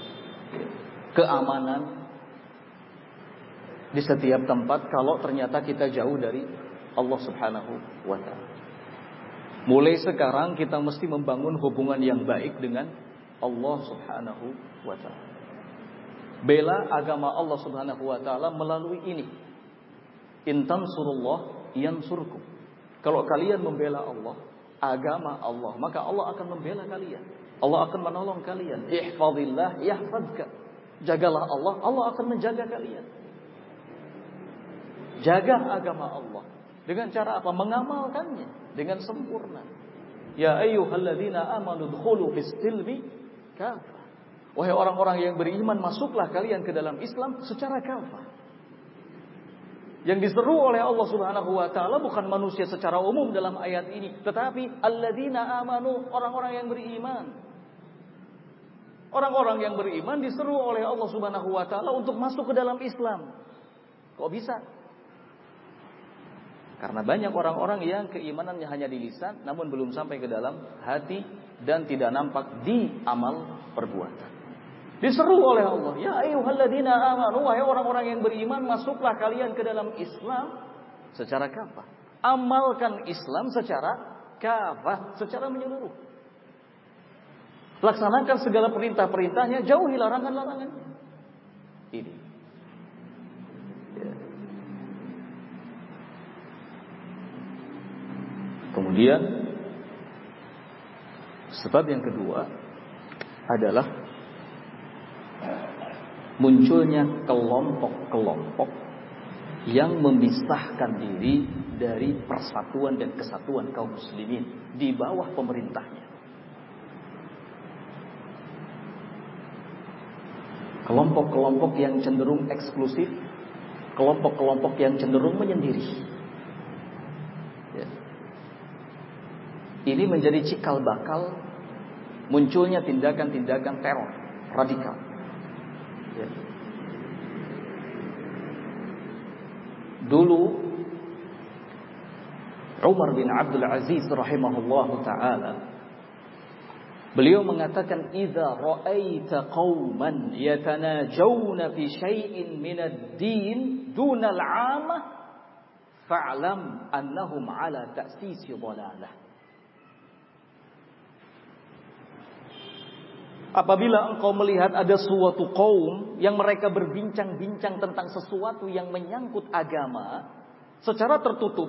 keamanan di setiap tempat, kalau ternyata kita jauh dari Allah Subhanahu wa taala. Mulai sekarang kita mesti membangun hubungan yang baik dengan Allah Subhanahu wa taala. Bela agama Allah Subhanahu wa taala melalui ini. In tansurullah yansurkum. Kalau kalian membela Allah, agama Allah, maka Allah akan membela kalian. Allah akan menolong kalian. Ihfazillah yahfazka. Jagalah Allah, Allah akan menjaga kalian. Jaga agama Allah. Dengan cara apa? Mengamalkannya dengan sempurna. Ya ayyuhalladzina amanu dkhulu fis silmi kafah. Wahai orang-orang yang beriman, masuklah kalian ke dalam Islam secara kafah. Yang diseru oleh Allah Subhanahu wa taala bukan manusia secara umum dalam ayat ini, tetapi alladzina amanu, orang-orang yang beriman. Orang-orang yang beriman diseru oleh Allah Subhanahu wa taala untuk masuk ke dalam Islam. Kok bisa? Karena banyak orang-orang yang keimanannya hanya di lisan, namun belum sampai ke dalam hati dan tidak nampak di amal perbuatan. Diseru oleh Allah, ya ayyuhalladzina amanu, wahai orang-orang yang beriman, masuklah kalian ke dalam Islam secara kafah. Amalkan Islam secara kafah, secara menyeluruh. Laksanakan segala perintah-perintahnya, jauhi larangan-larangannya. Ini. Ya. Kemudian sebab yang kedua adalah munculnya kelompok-kelompok yang memisahkan diri dari persatuan dan kesatuan kaum muslimin di bawah pemerintahnya. Kelompok-kelompok yang cenderung eksklusif, kelompok-kelompok yang cenderung menyendiri. Ya. Ini menjadi cikal bakal munculnya tindakan-tindakan teror radikal. Ya. Dulu Umar bin Abdul Aziz rahimahullahu taala, beliau mengatakan, "Idza ra'aita qauman yatanajawna fi syai'in min ad-din duna al-'amah fa'lam annahum 'ala ta'sisi dhalalah." Apabila engkau melihat ada suatu kaum yang mereka berbincang-bincang tentang sesuatu yang menyangkut agama secara tertutup,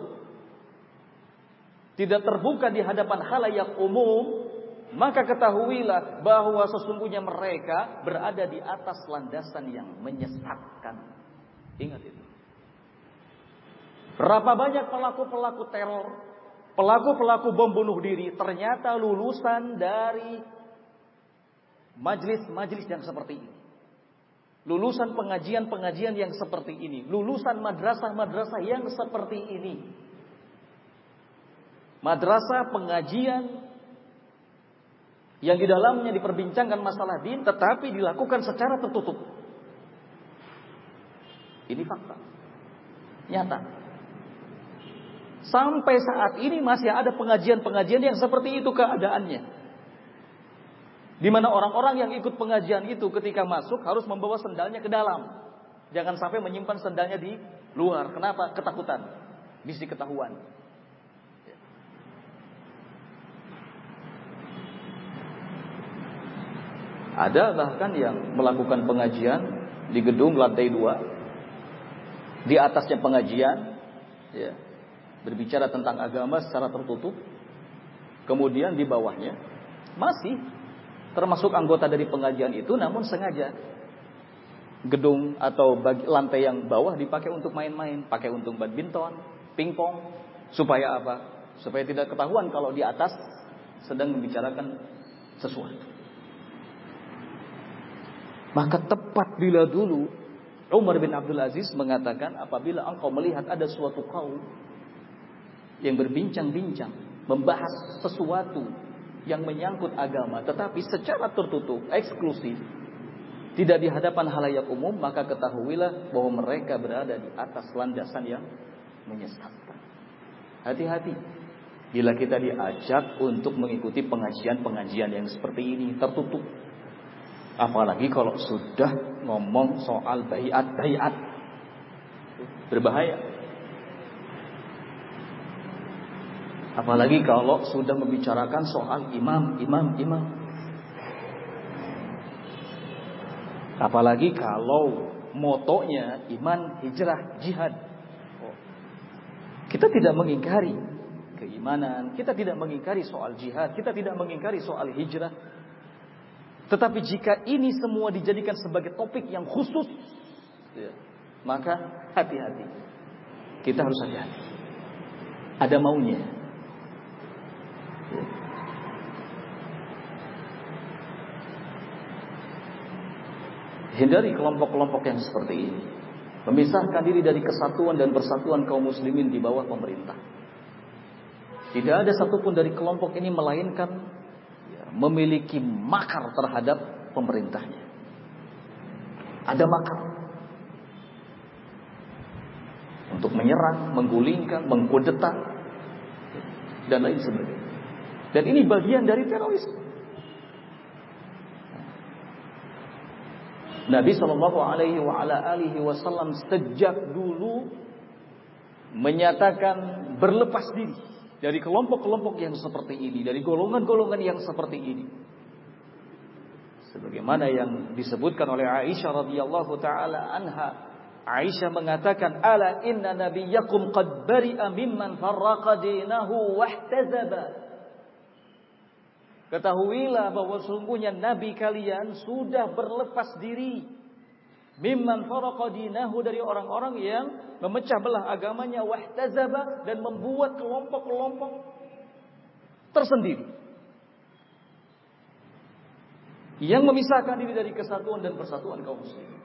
tidak terbuka di hadapan khalayak umum, maka ketahuilah bahwa sesungguhnya mereka berada di atas landasan yang menyesatkan. Ingat itu. Berapa banyak pelaku-pelaku teror pelaku-pelaku bom bunuh diri ternyata lulusan dari majelis-majelis yang seperti ini. Lulusan pengajian-pengajian yang seperti ini. Lulusan madrasah-madrasah yang seperti ini. Madrasah pengajian yang di dalamnya diperbincangkan masalah din, tetapi dilakukan secara tertutup. Ini fakta nyata. Sampai saat ini masih ada pengajian-pengajian yang seperti itu keadaannya. Di mana orang-orang yang ikut pengajian itu ketika masuk harus membawa sendalnya ke dalam. Jangan sampai menyimpan sendalnya di luar. Kenapa? Ketakutan. Bisa ketahuan. Ada bahkan yang melakukan pengajian di gedung lantai dua. Di atasnya pengajian, ya, berbicara tentang agama secara tertutup. Kemudian di bawahnya masih termasuk anggota dari pengajian itu, namun sengaja gedung atau bagi, lantai yang bawah dipakai untuk main-main, pakai untuk badminton, pingpong, supaya apa? Supaya tidak ketahuan kalau di atas sedang membicarakan sesuatu. Maka tepat bila dulu Umar bin Abdul Aziz mengatakan, apabila engkau melihat ada suatu kaum yang berbincang-bincang, membahas sesuatu yang menyangkut agama, tetapi secara tertutup, eksklusif, tidak di hadapan halayak umum, maka ketahuilah bahwa mereka berada di atas landasan yang menyesatkan. Hati-hati bila kita diajak untuk mengikuti pengajian-pengajian yang seperti ini, tertutup. Apalagi kalau sudah ngomong soal baiat-baiat, berbahaya. Apalagi kalau sudah membicarakan soal imam, imam, imam. Apalagi kalau motonya iman, hijrah, jihad. Kita tidak mengingkari keimanan, kita tidak mengingkari soal jihad, kita tidak mengingkari soal hijrah. Tetapi jika ini semua dijadikan sebagai topik yang khusus, ya, maka hati-hati. Kita harus hati-hati. Ada maunya. Ya. Hindari kelompok-kelompok yang seperti ini. Memisahkan diri dari kesatuan dan persatuan kaum muslimin di bawah pemerintah. Tidak ada satupun dari kelompok ini melainkan memiliki makar terhadap pemerintahnya. Ada makar untuk menyerang, menggulingkan, mengkudeta dan lain sebagainya. Dan ini bagian dari terorisme. Nabi Shallallahu Alaihi Wasallam sejak dulu menyatakan berlepas diri dari kelompok-kelompok yang seperti ini, dari golongan-golongan yang seperti ini. Sebagaimana yang disebutkan oleh Aisyah radhiyallahu taala anha, Aisyah mengatakan, "Ala inna nabiyyakum qad bari'a mimman farraqa dinahu wahtazaba." Ketahuilah bahwa sungguhnya nabi kalian sudah berlepas diri mimman farraqa dinahu, dari orang-orang yang memecah belah agamanya, wahtazaba, dan membuat kelompok-kelompok tersendiri yang memisahkan diri dari kesatuan dan persatuan kaum muslimin.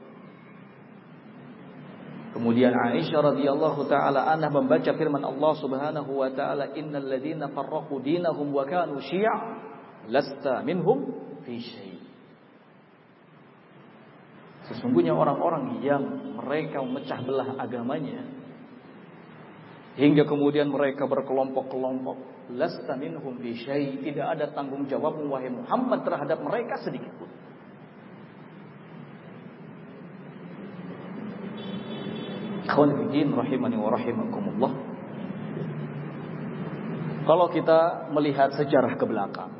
Kemudian Aisyah radhiyallahu taala anha membaca firman Allah Subhanahu wa taala, "Innal ladzina farraqu dinahum wa kanu syi'a lasta minhum fi syai'." Sesungguhnya orang-orang yang mereka memecah belah agamanya hingga kemudian mereka berkelompok-kelompok, lasta minhum fi syai', tidak ada tanggung jawabmu wahai Muhammad terhadap mereka sedikit pun. Ikhwan fillah rahimani wa rahimakumullah. Kalau kita melihat sejarah ke belakang,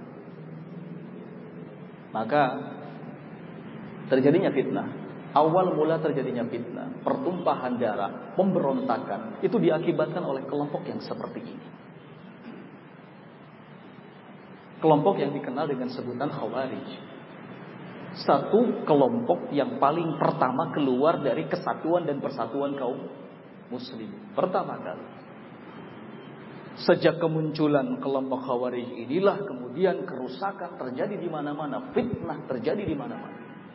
maka terjadinya fitnah. Awal mula terjadinya fitnah, pertumpahan darah, pemberontakan, itu diakibatkan oleh kelompok yang seperti ini. Kelompok yang dikenal dengan sebutan Khawarij. Satu kelompok yang paling pertama keluar dari kesatuan dan persatuan kaum muslim. Pertama kali. Sejak kemunculan kelompok Khawarij inilah kemudian kerusakan terjadi di mana-mana, fitnah terjadi di mana-mana.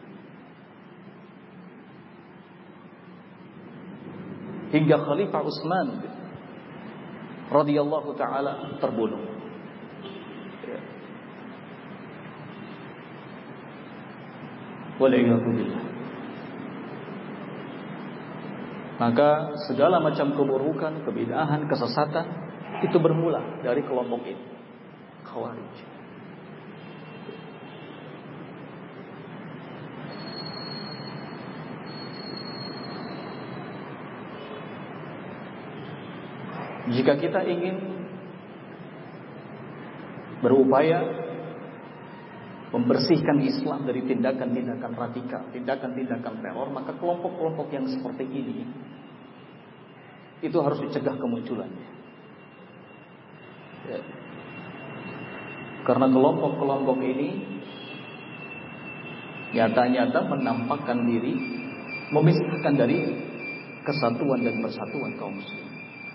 Hingga Khalifah Utsman radhiyallahu taala terbunuh. Waliyahudillah. Maka segala macam keburukan, kebid'ahan, kesesatan itu bermula dari kelompok ini, Khawarij. Jika kita ingin berupaya membersihkan Islam dari tindakan-tindakan radikal, tindakan-tindakan teror, maka kelompok-kelompok yang seperti ini itu harus dicegah kemunculannya. Ya. Karena kelompok-kelompok ini nyata-nyata menampakkan diri, memisahkan dari kesatuan dan persatuan kaum muslimin.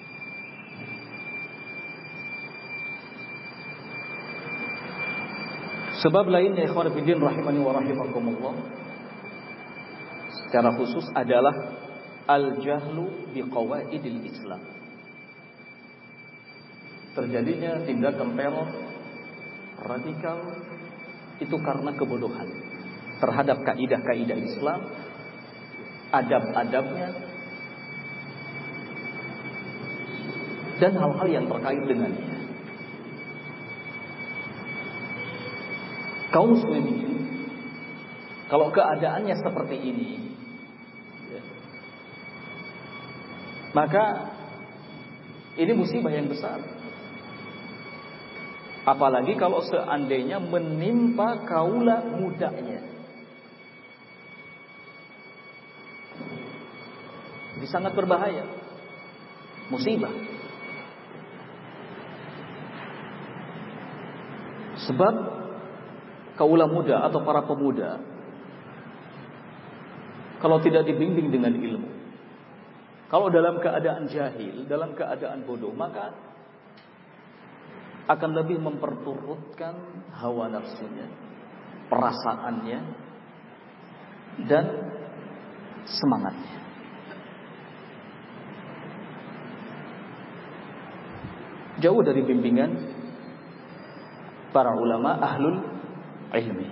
Sebab lainnya ikhwan fillah rahimani wa rahimakumullah, secara khusus adalah al-jahlu biqawaidil Islam. Terjadinya tindakan teror radikal itu karena kebodohan terhadap kaidah-kaidah Islam, adab-adabnya, dan hal-hal yang terkait dengannya. Kaum muslimin, kalau keadaannya seperti ini, ya, maka ini musibah yang besar. Apalagi kalau seandainya menimpa kaula mudanya. Ini sangat berbahaya. Musibah. Sebab kaula muda atau para pemuda, kalau tidak dibimbing dengan ilmu, kalau dalam keadaan jahil, dalam keadaan bodoh, maka akan lebih memperturutkan hawa nafsunya, perasaannya, dan semangatnya. Jauh dari bimbingan para ulama ahlul ilmi.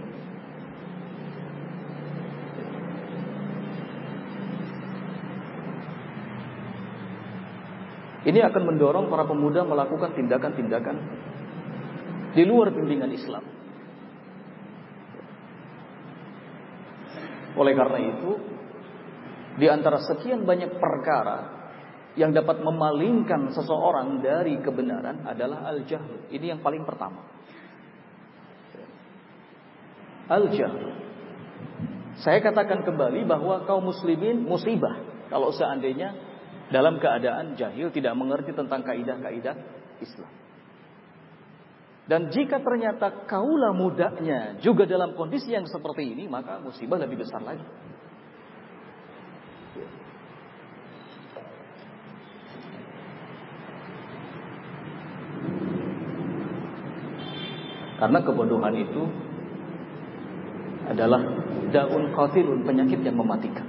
Ini akan mendorong para pemuda melakukan tindakan-tindakan di luar bimbingan Islam. Oleh karena itu, di antara sekian banyak perkara yang dapat memalingkan seseorang dari kebenaran adalah al-jahl. Ini yang paling pertama. Al-jahl. Saya katakan kembali bahwa kaum muslimin musibah kalau seandainya dalam keadaan jahil, tidak mengerti tentang kaidah-kaidah Islam. Dan jika ternyata kaula mudanya juga dalam kondisi yang seperti ini, maka musibah lebih besar lagi. Karena kebodohan itu adalah daun qatilun, penyakit yang mematikan.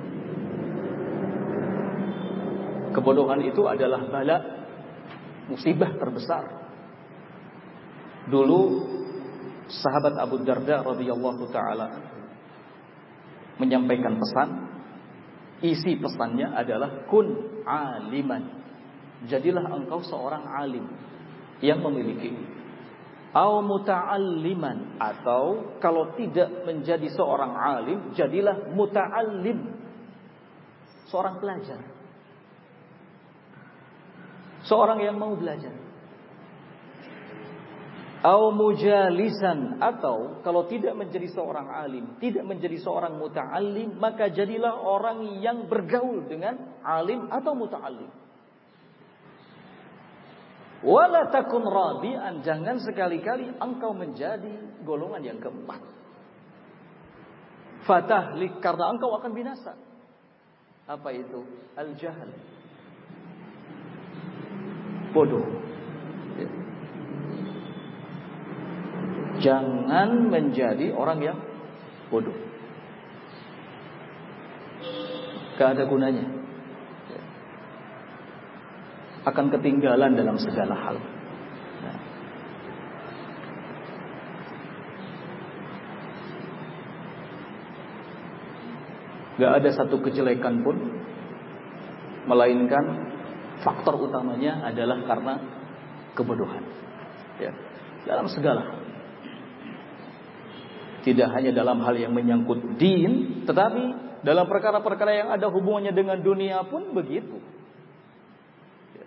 Kebodohan itu adalah bala, musibah terbesar. Dulu sahabat Abu Darda radhiyallahu taala menyampaikan pesan. Isi pesannya adalah kun aliman. Jadilah engkau seorang alim yang memiliki, au muta'alliman, atau kalau tidak menjadi seorang alim, jadilah muta'allim, seorang pelajar. Seorang yang mau belajar. Au mujalisan, atau kalau tidak menjadi seorang alim, tidak menjadi seorang muta'allim, maka jadilah orang yang bergaul dengan alim atau muta'allim. Wala takun rabi'an, jangan sekali-kali engkau menjadi golongan yang keempat. Fatahlik, karena engkau akan binasa. Apa itu? Al-jahl. Bodoh. Jangan menjadi orang yang bodoh. Gak ada gunanya. Akan ketinggalan dalam segala hal. Gak ada satu kejelekan pun, melainkan faktor utamanya adalah karena kebodohan. Ya, dalam segala hal. Tidak hanya dalam hal yang menyangkut din, tetapi dalam perkara-perkara yang ada hubungannya dengan dunia pun begitu. Ya.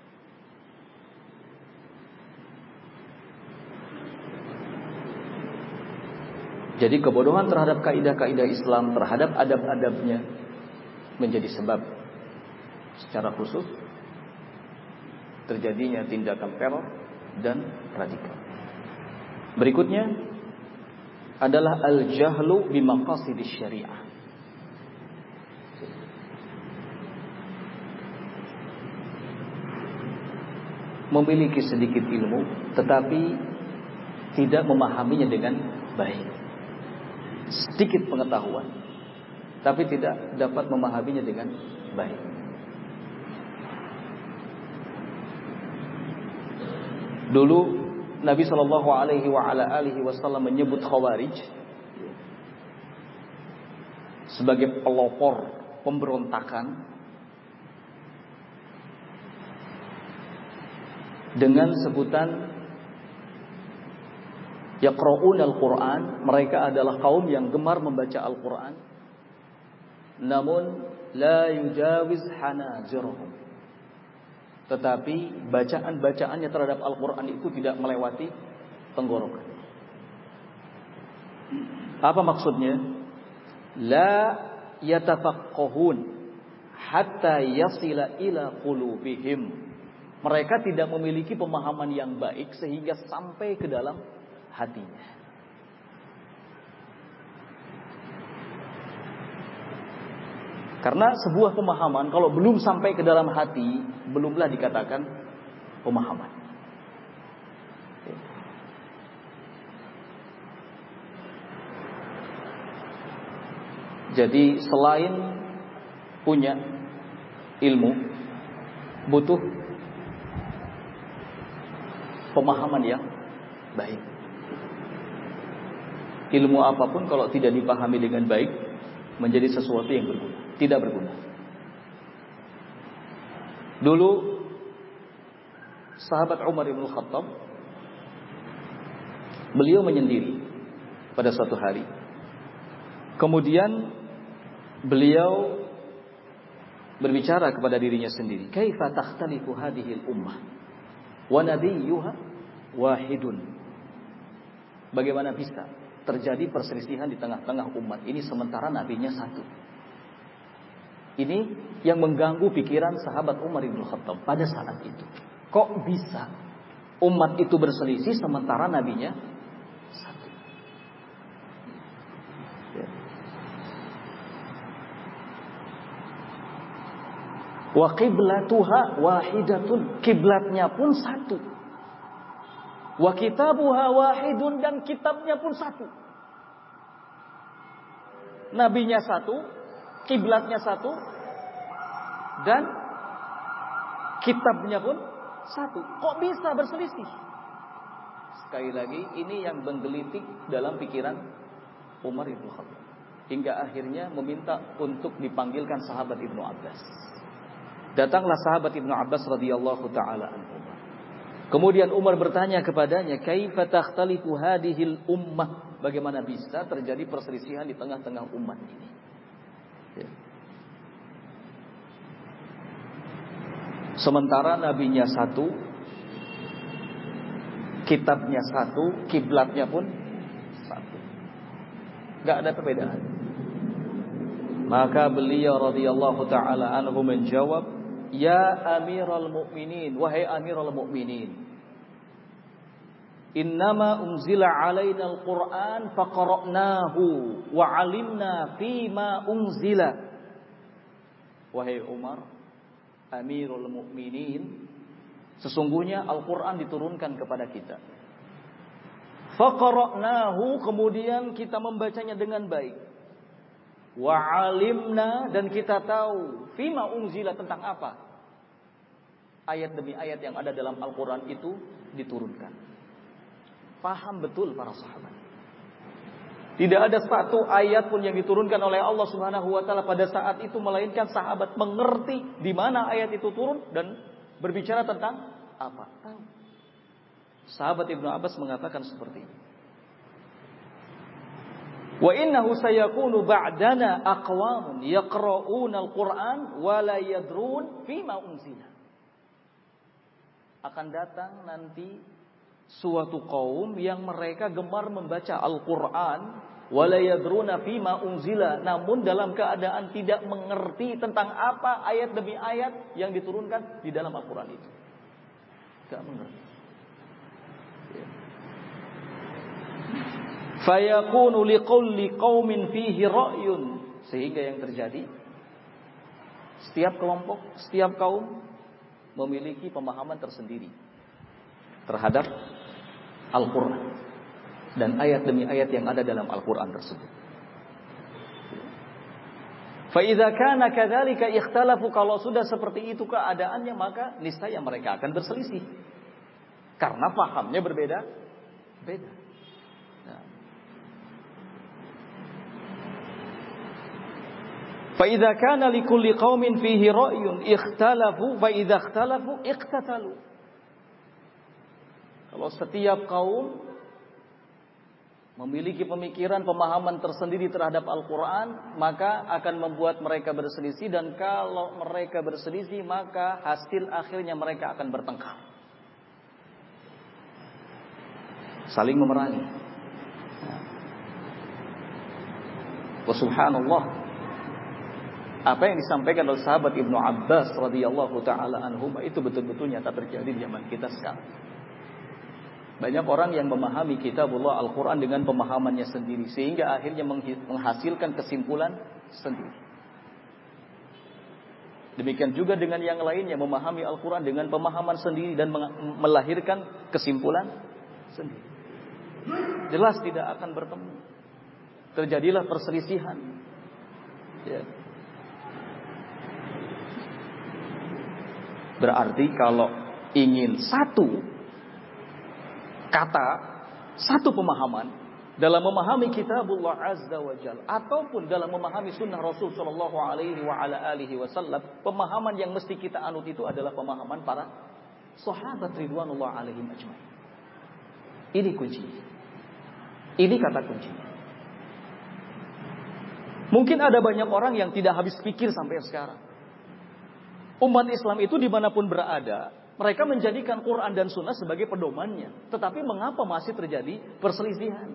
Jadi kebodohan terhadap kaidah-kaidah Islam, terhadap adab-adabnya, menjadi sebab secara khusus terjadinya tindakan teror dan radikal. Berikutnya adalah al-jahlu bimaqasidis syariah. Memiliki sedikit ilmu tetapi tidak memahaminya dengan baik. Sedikit pengetahuan tapi tidak dapat memahaminya dengan baik. Dulu Nabi Shallallahu Alaihi Wasallam menyebut Khawarij sebagai pelopor pemberontakan dengan sebutan yaqra'un al-Quran. Mereka adalah kaum yang gemar membaca Al-Quran, namun la yujawiz hanazirhum, tetapi bacaan-bacaannya terhadap Al-Quran itu tidak melewati tenggorokan. Apa maksudnya? La yatafaqqahun hatta yasila ila qulubihim. Mereka tidak memiliki pemahaman yang baik sehingga sampai ke dalam hatinya. Karena sebuah pemahaman kalau belum sampai ke dalam hati, belumlah dikatakan pemahaman. Jadi selain punya ilmu, butuh pemahaman yang baik. Ilmu apapun kalau tidak dipahami dengan baik menjadi sesuatu yang berguna, tidak berguna. Dulu sahabat Umar bin Khattab, beliau menyendiri pada suatu hari. Kemudian beliau berbicara kepada dirinya sendiri, "Kaifa takhtalifu hadhihi al-ummah wa nabiyyuha wahidun?" Bagaimana bisa terjadi perselisihan di tengah-tengah umat ini sementara nabinya satu? Ini yang mengganggu pikiran sahabat Umar bin Khattab pada saat itu. Kok bisa umat itu berselisih sementara nabinya satu? Ya. Wa qiblatuha wahidatun, kiblatnya pun satu. Wa kitabuha wahidun, dan kitabnya pun satu. Nabinya satu, kiblatnya satu, dan kitabnya pun satu. Kok bisa berselisih? Sekali lagi, ini yang menggelitik dalam pikiran Umar bin Khattab, hingga akhirnya meminta untuk dipanggilkan sahabat Ibnu Abbas. Datanglah sahabat Ibnu Abbas radhiyallahu taala anhu. Kemudian Umar bertanya kepadanya, "Kaifa takhtalifu hadhil ummah?" Bagaimana bisa terjadi perselisihan di tengah-tengah umat ini? Ya. Sementara nabinya satu, kitabnya satu, kiblatnya pun satu. Gak ada perbedaan. Maka beliau radhiyallahu taala anhu menjawab, "Ya Amiral Mukminin, wahai Amiral Mukminin, innama unzila alaina al-Qur'an faqara'nahu wa 'alimna fima unzila." Wahai Umar, Amirul Mukminin, sesungguhnya Al-Qur'an diturunkan kepada kita. Faqara'nahu, kemudian kita membacanya dengan baik. Wa 'alimna, dan kita tahu fima unzila, tentang apa ayat demi ayat yang ada dalam Al-Quran itu diturunkan. Paham betul para sahabat. Tidak ada satu ayat pun yang diturunkan oleh Allah Subhanahu wa taala pada saat itu melainkan sahabat mengerti di mana ayat itu turun dan berbicara tentang apa. Tahu. Sahabat Ibnu Abbas mengatakan seperti ini. Wa innahu sayakunu ba'dana aqwamun yaqra'una al-Qur'an wa la yadrun fima unzila. Akan datang nanti suatu kaum yang mereka gemar membaca Al-Quran, wala yadruna fima unzila, namun dalam keadaan tidak mengerti tentang apa ayat demi ayat yang diturunkan di dalam Al-Quran itu. Tidak mengerti. Fayakunu liqulli qaumin fihi ra'yun, sehingga yang terjadi setiap kelompok, setiap kaum memiliki pemahaman tersendiri terhadap Al-Quran dan ayat demi ayat yang ada dalam Al-Quran tersebut. Fa idza kana kadzalika ikhtalafu, kalau sudah seperti itu keadaannya, maka niscaya mereka akan berselisih karena pahamnya berbeda beda. Nah. Fa idza kana likulli qaumin fihi ra'yun ikhtalafu, fa idza ikhtalafu iqtatalu. Kalau setiap kaum memiliki pemikiran, pemahaman tersendiri terhadap Al-Quran, maka akan membuat mereka berselisih. Dan kalau mereka berselisih, maka hasil akhirnya mereka akan bertengkar, saling memerangi. Wa subhanallah, apa yang disampaikan oleh sahabat Ibnu Abbas radhiyallahu taala anhuma itu betul-betul nyata terjadi di zaman kita sekarang. Banyak orang yang memahami kitabullah Al-Quran dengan pemahamannya sendiri, sehingga akhirnya menghasilkan kesimpulan sendiri. Demikian juga dengan yang lainnya, memahami Al-Quran dengan pemahaman sendiri dan melahirkan kesimpulan sendiri. Jelas tidak akan bertemu. Terjadilah perselisihan. Ya. Berarti kalau ingin satu kata, satu pemahaman dalam memahami kitabullah azza wa jalla ataupun dalam memahami sunnah Rasul sallallahu alaihi wa ala alihi wasallam, pemahaman yang mesti kita anut itu adalah pemahaman para sahabat ridwanullah alaihim ajmain. Ini kunci. Ini kata kunci. Mungkin ada banyak orang yang tidak habis pikir sampai sekarang. Umat Islam itu dimanapun berada, mereka menjadikan Quran dan Sunnah sebagai pedomannya. Tetapi mengapa masih terjadi perselisihan?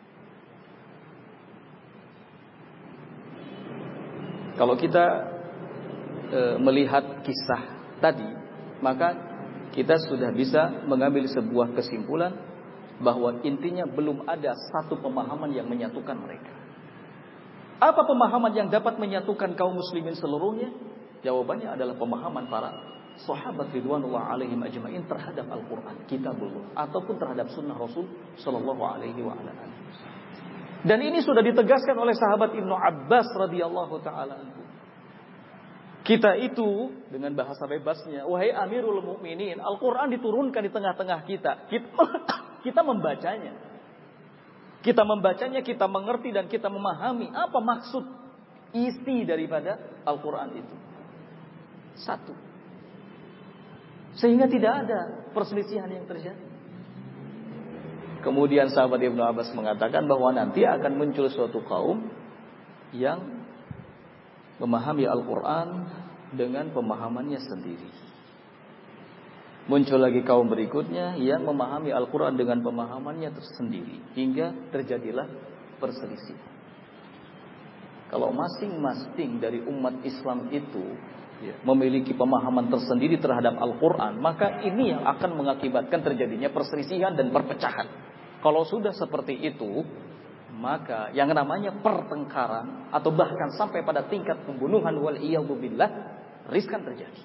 Kalau kita e, melihat kisah tadi, maka kita sudah bisa mengambil sebuah kesimpulan bahwa intinya belum ada satu pemahaman yang menyatukan mereka. Apa pemahaman yang dapat menyatukan kaum muslimin seluruhnya? Jawabannya adalah pemahaman para sahabat ridwanullah alaihim ajmain terhadap Al-Quran, kitabullah, ataupun terhadap sunnah Rasul sallallahu alaihi wa ala alihi wasallam. Dan ini sudah ditegaskan oleh sahabat Ibnu Abbas radhiyallahu taala anhu. Kita itu dengan bahasa bebasnya, wahai Amirul Mukminin, Al-Quran diturunkan di tengah-tengah kita. Kita, kita membacanya. Kita membacanya, kita mengerti dan kita memahami apa maksud isi daripada Al-Quran itu. Satu. Sehingga tidak ada perselisihan yang terjadi. Kemudian sahabat Ibnu Abbas mengatakan bahwa nanti akan muncul suatu kaum yang memahami Al-Quran dengan pemahamannya sendiri. Muncul lagi kaum berikutnya yang memahami Al-Quran dengan pemahamannya tersendiri, hingga terjadilah perselisihan. Kalau masing-masing dari umat Islam itu ya, memiliki pemahaman tersendiri terhadap Al-Quran, maka ini yang akan mengakibatkan terjadinya perselisihan dan perpecahan. Kalau sudah seperti itu, maka yang namanya pertengkaran atau bahkan sampai pada tingkat pembunuhan wal-iyadzu billah riskan terjadi.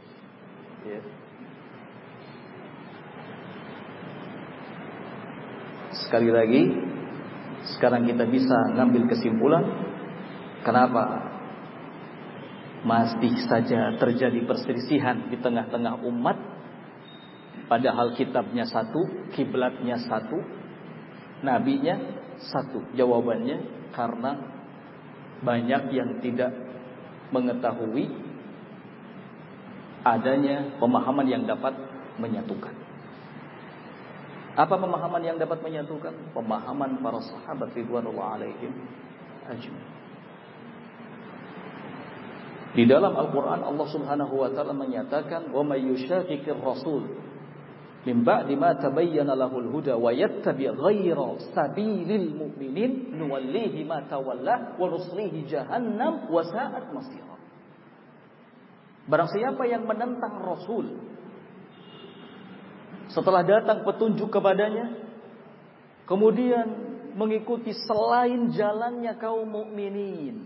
Ya. Sekali lagi, sekarang kita bisa ngambil kesimpulan kenapa masih saja terjadi perselisihan di tengah-tengah umat, padahal kitabnya satu, kiblatnya satu, nabinya satu. Jawabannya karena banyak yang tidak mengetahui adanya pemahaman yang dapat menyatukan. Apa pemahaman yang dapat menyatukan? Pemahaman para sahabat ridwanullah alaihim ajmain. Di dalam Al-Quran Allah subhanahu wa ta'ala menyatakan, wa may yushaqiqir rasul min ba'di ma tabayyana lahul huda wa yattabi' ghayra sabilil mu'minin nuwallihi ma tawalla wa nuslihi jahannam wa sa'at masira. Barang siapa yang menentang Rasul setelah datang petunjuk kepadanya, kemudian mengikuti selain jalannya kaum mukminin.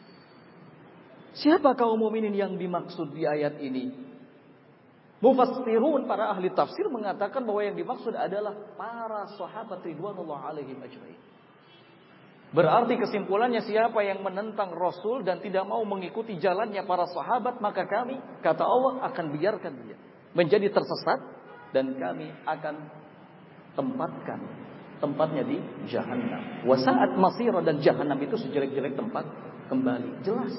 Siapa kaum mukminin yang dimaksud di ayat ini? Mufassirun, para ahli tafsir mengatakan bahwa yang dimaksud adalah para sahabat ridwanullah alaihim ajmain. Berarti kesimpulannya, siapa yang menentang Rasul dan tidak mau mengikuti jalannya para sahabat, maka kami, kata Allah, akan biarkan dia menjadi tersesat dan kami akan tempatkan tempatnya di Jahannam. Wasa'at masira, dan Jahannam itu sejelek-jelek tempat kembali. Jelas.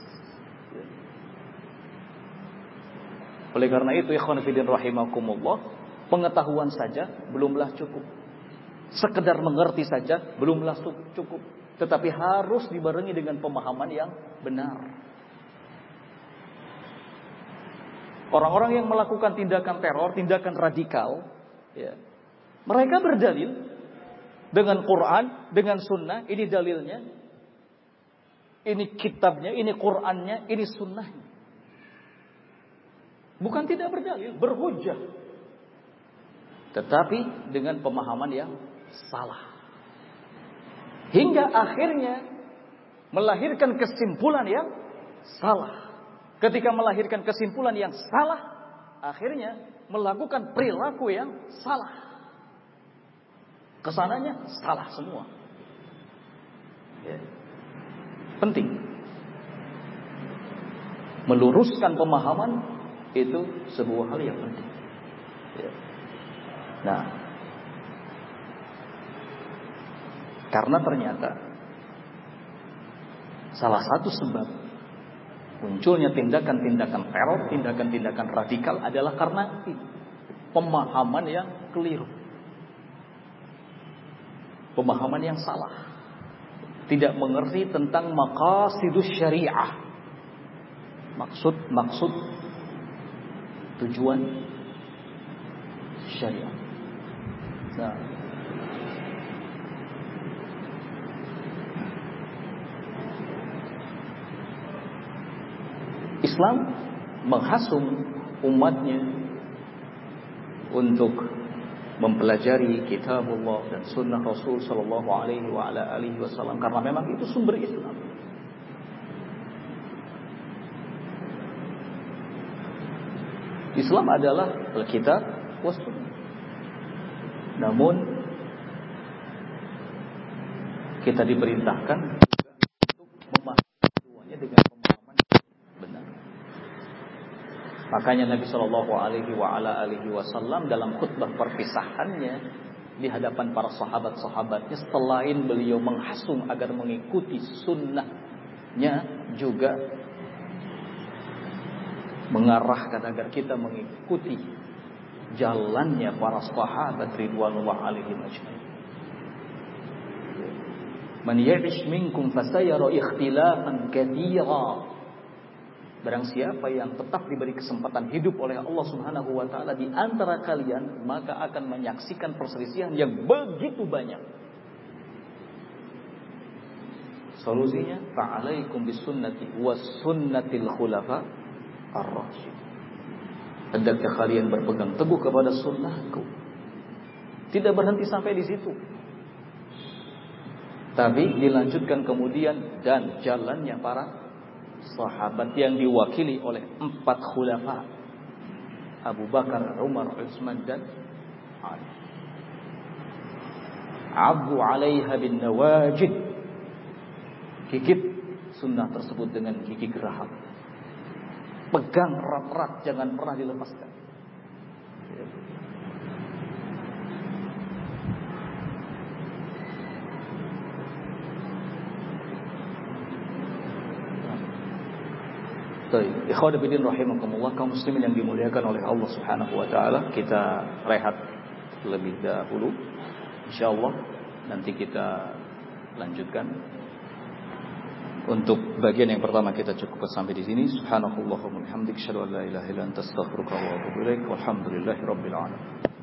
Oleh karena itu, ikhwan fillah rahimakumullah, pengetahuan saja belumlah cukup. Sekedar mengerti saja belumlah cukup, tetapi harus dibarengi dengan pemahaman yang benar. Orang-orang yang melakukan tindakan teror, tindakan radikal, ya, mereka berdalil dengan Quran, dengan Sunnah. Ini dalilnya, ini kitabnya, ini Qurannya, ini Sunnahnya. Bukan tidak berdalil, berhujjah, tetapi dengan pemahaman yang salah, hingga akhirnya melahirkan kesimpulan yang salah. Ketika melahirkan kesimpulan yang salah, akhirnya melakukan perilaku yang salah. Kesananya salah semua. Ya. Penting meluruskan pemahaman, itu sebuah hal yang penting. Ya. Nah, karena ternyata salah satu sebab munculnya tindakan-tindakan teror, tindakan-tindakan radikal adalah karena pemahaman yang keliru, pemahaman yang salah, tidak mengerti tentang maqasidus syariah, maksud-maksud tujuan syariah. Nah, Islam menghasung umatnya untuk mempelajari kitabullah dan sunnah Rasul sallallahu alaihi wa ala alihi wasallam, karena memang itu sumber Islam. Islam adalah Alkitab was sunnah. Namun kita diperintahkan juga untuk memahami semuanya dengan pemahaman benar. Makanya Nabi Shallallahu Alaihi Wasallam dalam khutbah perpisahannya di hadapan para sahabat-sahabatnya, selain beliau menghasung agar mengikuti sunnahnya, juga mengarahkan agar kita mengikuti jalannya para sahabat ridwanullah alaihim ajmain. Man ya'ish minkum fasayara ikhtilafan katsira. Barang siapa yang tetap diberi kesempatan hidup oleh Allah Subhanahu wa taala di antara kalian, maka akan menyaksikan perselisihan yang begitu banyak. Solusinya, fa'alaikum bisunnati was sunnatil khulafa ar-rasyid. Hendaknya kalian berpegang teguh kepada sunnahku. Tidak berhenti sampai di situ, tapi dilanjutkan kemudian dan jalannya para sahabat yang diwakili oleh empat khulafa, Abu Bakar, Umar, Utsman dan Ali. 'Abdu 'alaiha bin nawajid. Gigit sunnah tersebut dengan gigi geraham. Pegang erat-erat, jangan pernah dilepaskan. Baik, ikhwan fillah rahimakumullah, kaum muslimin yang dimuliakan oleh Allah Subhanahu wa taala, kita rehat lebih dahulu. Insyaallah nanti kita lanjutkan. Untuk bagian yang pertama kita cukupkan sampai di sini. Subhanakallahumma wa bihamdika asyhadu an la ilaha illa anta astaghfiruka wa atubu ilaik. Walhamdulillahirabbil alamin.